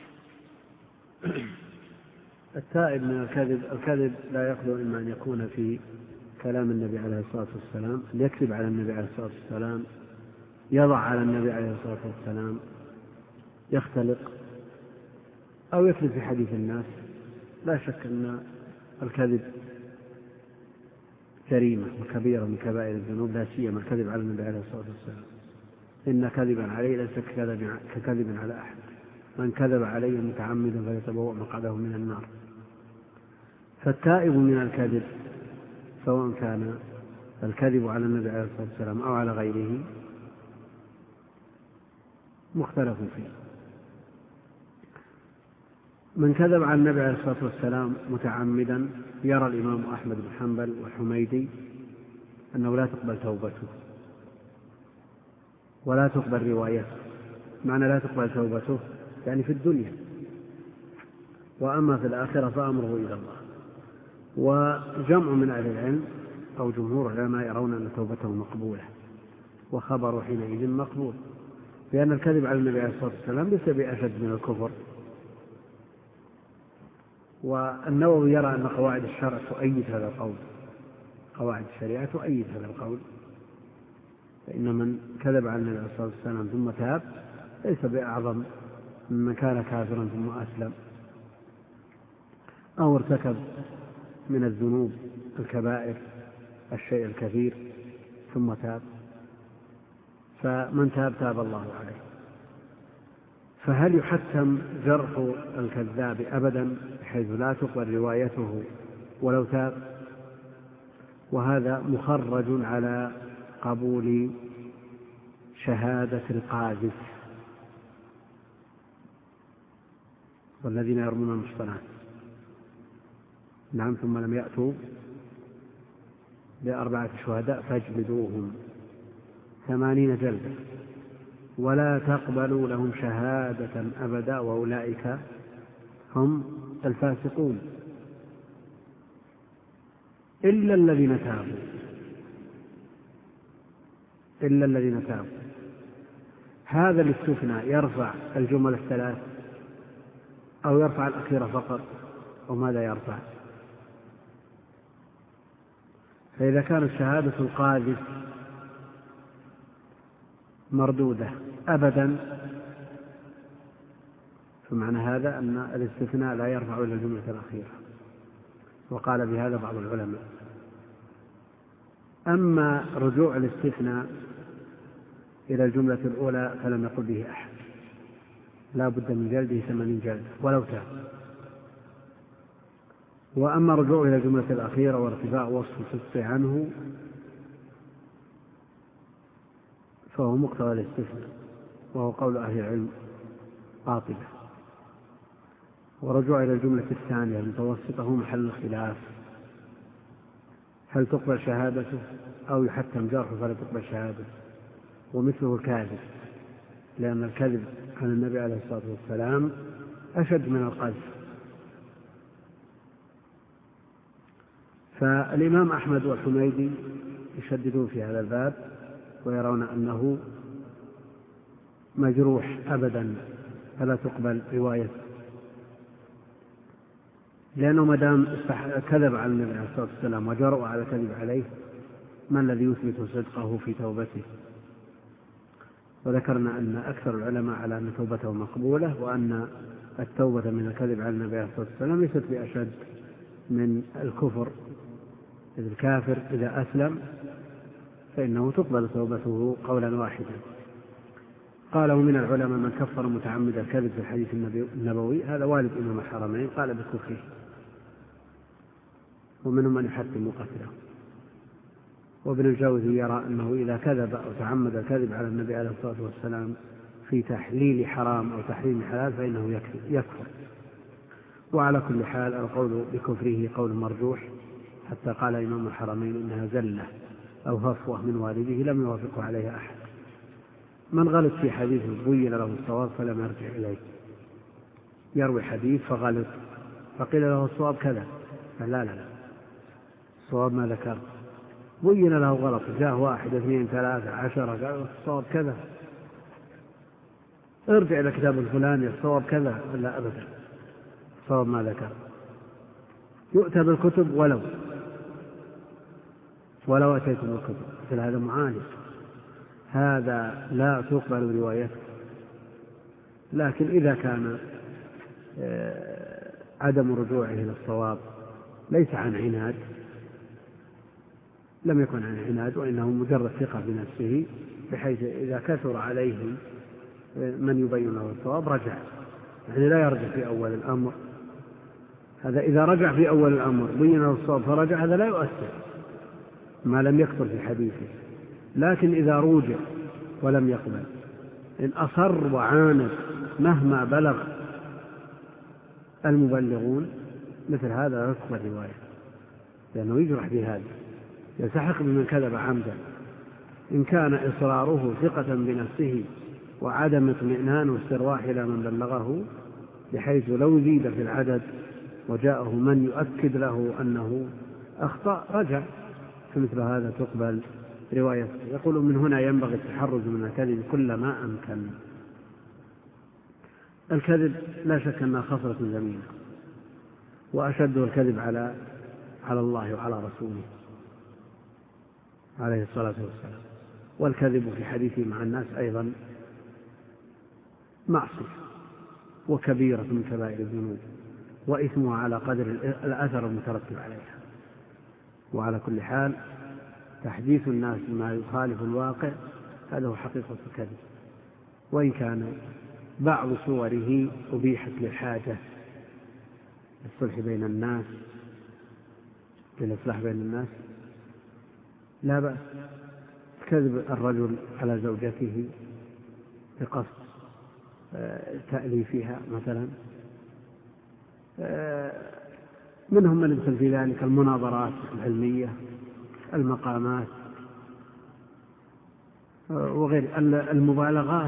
[SPEAKER 3] التائب من الكذب لا يخلو إما أن يكون في كلام النبي عليه الصلاة والسلام، يكذب على النبي عليه الصلاة والسلام، يضع على النبي عليه الصلاة والسلام، يختلق، أو يكذب في حديث الناس. لا شك أن الكذب جريمة وكبيرة من كبائر الذنوب، لا سيما الكذب على النبي عليه الصلاة والسلام. إن كذبا عليه ليس ككذب على أحد. من كذب علي متعمدا فليتبوأ مقعده من النار. فالتائب من الكذب سواء كان الكذب على النبي عليه الصلاة والسلام أو على غيره مختلف فيه. من كذب على النبي عليه الصلاة والسلام متعمدا يرى الإمام أحمد بن حنبل والحميدي أنه لا تقبل توبته ولا تقبل روايته. معنى لا تقبل توبته يعني في الدنيا، وأما في الآخرة فأمره إلى الله. وجمع من أهل العلم أو جمهور العلماء يرون أن توبته مقبولة وخبره حينئذ مقبول، لأن الكذب على النبي عليه الصلاة والسلام ليس بأشد من الكفر. والنووي يرى أن قواعد الشرع تؤيد هذا القول، قواعد الشريعة تؤيد هذا القول، فإن من كذب على النبي عليه الصلاة والسلام ثم تاب ليس بأعظم ممن كان كافرا ثم أسلم أو ارتكب من الذنوب الكبائر الشيء الكثير ثم تاب. فمن تاب تاب الله عليه. فهل يحتم جرح الكذاب أبدا حيث لا تقبل روايته ولو تاب؟ وهذا مخرج على قبول شهادة القاذف والذين يرمون المحصنات. نعم. ثم لم يأتوا ب4 شهداء فاجلدوهم 80 جلدة، ولا تقبلوا لهم شهادة أبدا وأولئك هم الفاسقون إلا الذين تابوا. هذا الاستثناء يرفع الجمل الثلاث أو يرفع الأخيرة فقط، أو ماذا يرفع؟ فإذا كانت شهادة القاذف مردودة أبدا فمعنى هذا أن الاستثناء لا يرفع إلى الجملة الأخيرة، وقال بهذا بعض العلماء. أما رجوع الاستثناء إلى الجملة الأولى فلم يقل به أحد، لا بد من جلده 80 جلدة ولو تاب. وأما رجوع إلى الجملة الأخيرة وارتفاع وصف الصدق عنه فهو مقتضى الاستثناء، وهو قول أهل العلم قاطبة. ورجوع إلى الجملة الثانية المتوسطة هو محل الخلاف، هل تقبل شهادته أو يحتم جرحه فلا تقبل شهادته. ومثله الكاذب، لأن الكذب عن النبي عليه الصلاة والسلام أشد من القذف. فالإمام أحمد والحميدي يشددون في هذا الباب ويرون أنه مجروح أبدا فلا تقبل روايته، لأنه مدام كذب على النبي عليه الصلاة والسلام وجرؤ على الكذب عليه، ما الذي يثبت صدقه في توبته؟ وذكرنا أن أكثر العلماء على أن توبته مقبولة، وأن التوبة من الكذب على النبي عليه الصلاة والسلام ليست بأشد من الكفر، إذ الكافر إذا أسلم فإنه تقبل توبته قولا واحدا. قالوا من العلماء من كفر متعمد الكذب في الحديث النبوي، هذا والد إمام الحرمين قال بكفره، ومنهم من يحتم قتله. وابن الجوزي يرى أنه إذا كذب أو تعمد الكذب على النبي عليه الصلاة والسلام في تحليل حرام أو تحريم حلال فإنه يكفر. وعلى كل حال القول بكفره قول مرجوح، حتى قال إمام الحرمين إنها زلة أو هفوة من والده لم يوافقه عليها أحد. من غلط في حديث بين له الصواب فلم يرجع إليه. يروي حديث فغلط فقيل له الصواب كذا، لا الصواب ما ذكر، بين له غلط، جاء 1 2 3 10 قال الصواب كذا، ارجع إلى كتاب الفلاني الصواب كذا، لا أبدا الصواب ما ذكر. يؤتى بالكتب ولو أتيتم الكتب، مثل هذا معاند، هذا لا تقبل روايته. لكن إذا كان عدم رجوعه إلى الصواب ليس عن عناد، لم يكن عن عناد، وإنه مجرد ثقة بنفسه، بحيث إذا كثر عليهم من يبين له الصواب رجع، يعني لا يرجع في أول الأمر. هذا إذا رجع في أول الأمر بين له الصواب فرجع، هذا لا يؤثر ما لم يكثر في حديثه. لكن إذا روجع ولم يقبل، إن أصر وعاند مهما بلغ المبلغون، مثل هذا لا تقبل رواية، لأنه يجرح بهذا، يلتحق بمن كذب عمدا. إن كان إصراره ثقة بنفسه وعدم اطمئنان واسترواح إلى من بلغه، بحيث لو زيد في العدد وجاءه من يؤكد له أنه أخطأ رجع، فمثل هذا تقبل رواية. يقول من هنا ينبغي التحرز من الكذب كلما أمكن. الكذب لا شك أنها خصلة ذميمة، وأشد الكذب على الله وعلى رسوله عليه الصلاة والسلام. والكذب في حديثه مع الناس أيضا معصية وكبيرة من كبائر الذنوب، وإثمها على قدر الأثر المترتب عليها. وعلى كل حال تحديث الناس بما يخالف الواقع هذا هو حقيقة الكذب، وإن كان بعض صوره أبيحت للحاجة، الصلح بين الناس، للإصلاح بين الناس لا بأس. كذب الرجل على زوجته بقصد تأليفها مثلا، منهم من يدخل في ذلك المناظرات العلمية، المقامات، وغير المبالغات،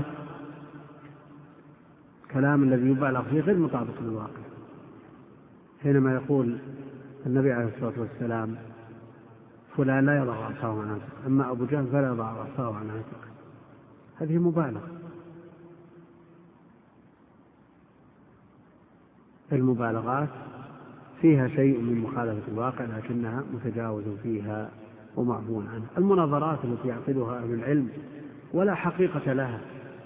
[SPEAKER 3] كلام الذي يبالغ فيه غير مطابق للواقع. حينما يقول النبي عليه الصلاة والسلام فلان لا يضع عصاه عن عاتقه، أما أبو جهل فلا يضع عصاه عن عاتقه، هذه مبالغة. المبالغات فيها شيء من مخالفة الواقع لكنها متجاوز فيها ومعفو عنها. المناظرات التي يعقدها أهل العلم ولا حقيقة لها،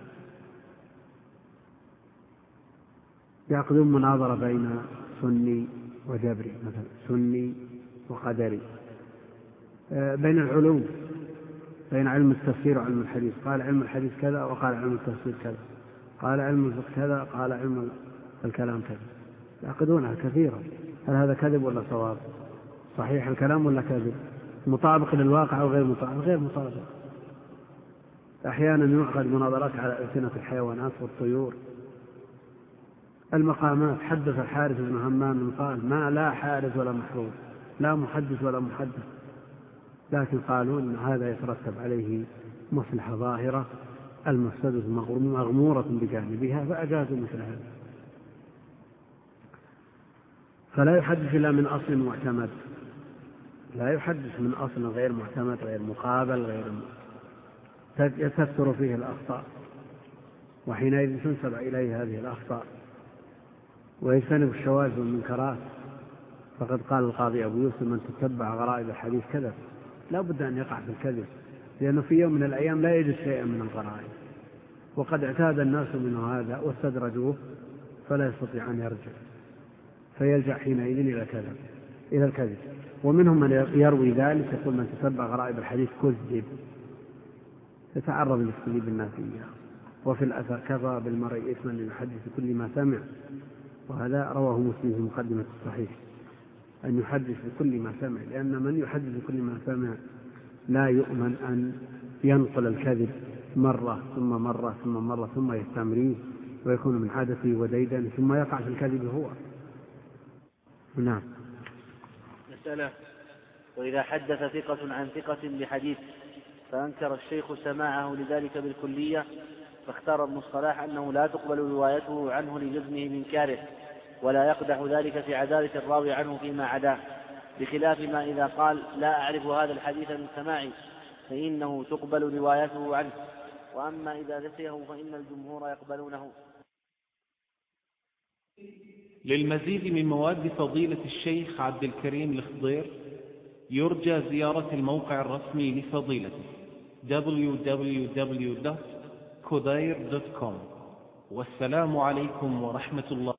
[SPEAKER 3] يعقدون مناظرة بين سني وجبري مثلا، سني وقدري، بين العلوم، بين علم التفسير وعلم الحديث، قال علم الحديث كذا وقال علم التفسير كذا، قال علم الفقه كذا قال علم الكلام كذا، يعقدونها كثيرا. هل هذا كذب ولا صواب؟ صحيح الكلام ولا كذب؟ مطابق للواقع أو غير مطابق؟ غير مطابق. أحيانا يعقد مناظرات على ألسنة الحيوانات والطيور. المقامات، حدث الحارث بن همام قال ما لا حارث ولا محروس، لا محدث ولا محدث، لكن قالوا أن هذا يترتب عليه مصلحة ظاهرة، المفسدة مغمورة بجانبها، فأجازوا مثل هذا. فلا يحدث إلا من أصل معتمد، لا يحدث من أصل غير معتمد، غير مقابل، غير يكثر فيه الأخطاء، وحينئذ تنسب إليه هذه الأخطاء، ويجتنب الشواذ والمنكرات. فقد قال القاضي أبو يوسف من تتبع غرائب الحديث كذب. لا بد أن يقع في الكذب، لأنه في يوم من الأيام لا يجد شيئا من الغرائب، وقد اعتاد الناس منه هذا واستدرجوه فلا يستطيع أن يرجع، فيلجأ حينئذ إلى الكذب. ومنهم من يروي ذلك، يقول من تتبع غرائب الحديث كذب، يتعرض للتكذيب الناس إياه. وفي الأثر كفى بالمرء إثما أن يحدث بكل ما سمع، وهذا رواه مسلم في مقدمة الصحيح، أن يحدث بكل ما سمع، لأن من يحدث بكل ما سمع لا يؤمن أن ينقل الكذب مرة ثم مرة ثم مرة ثم يستمريه ويكون من عادته وديدا ثم يقع في الكذب هو. نعم.
[SPEAKER 2] مسألة: وإذا حدث ثقة عن ثقة بحديث فأنكر الشيخ سماعه لذلك بالكلية، فاختار ابن الصلاح أنه لا تقبل روايته عنه لجزمه بإنكاره، ولا يقدح ذلك في عدالة الراوي عنه فيما عداه، بخلاف ما إذا قال لا أعرف هذا الحديث من سماعي فإنه تقبل روايته عنه، وأما إذا نسيه فإن الجمهور يقبلونه.
[SPEAKER 1] للمزيد من مواد فضيلة الشيخ عبد الكريم الخضير يرجى زيارة الموقع الرسمي لفضيلته www.khudair.com. والسلام عليكم ورحمة الله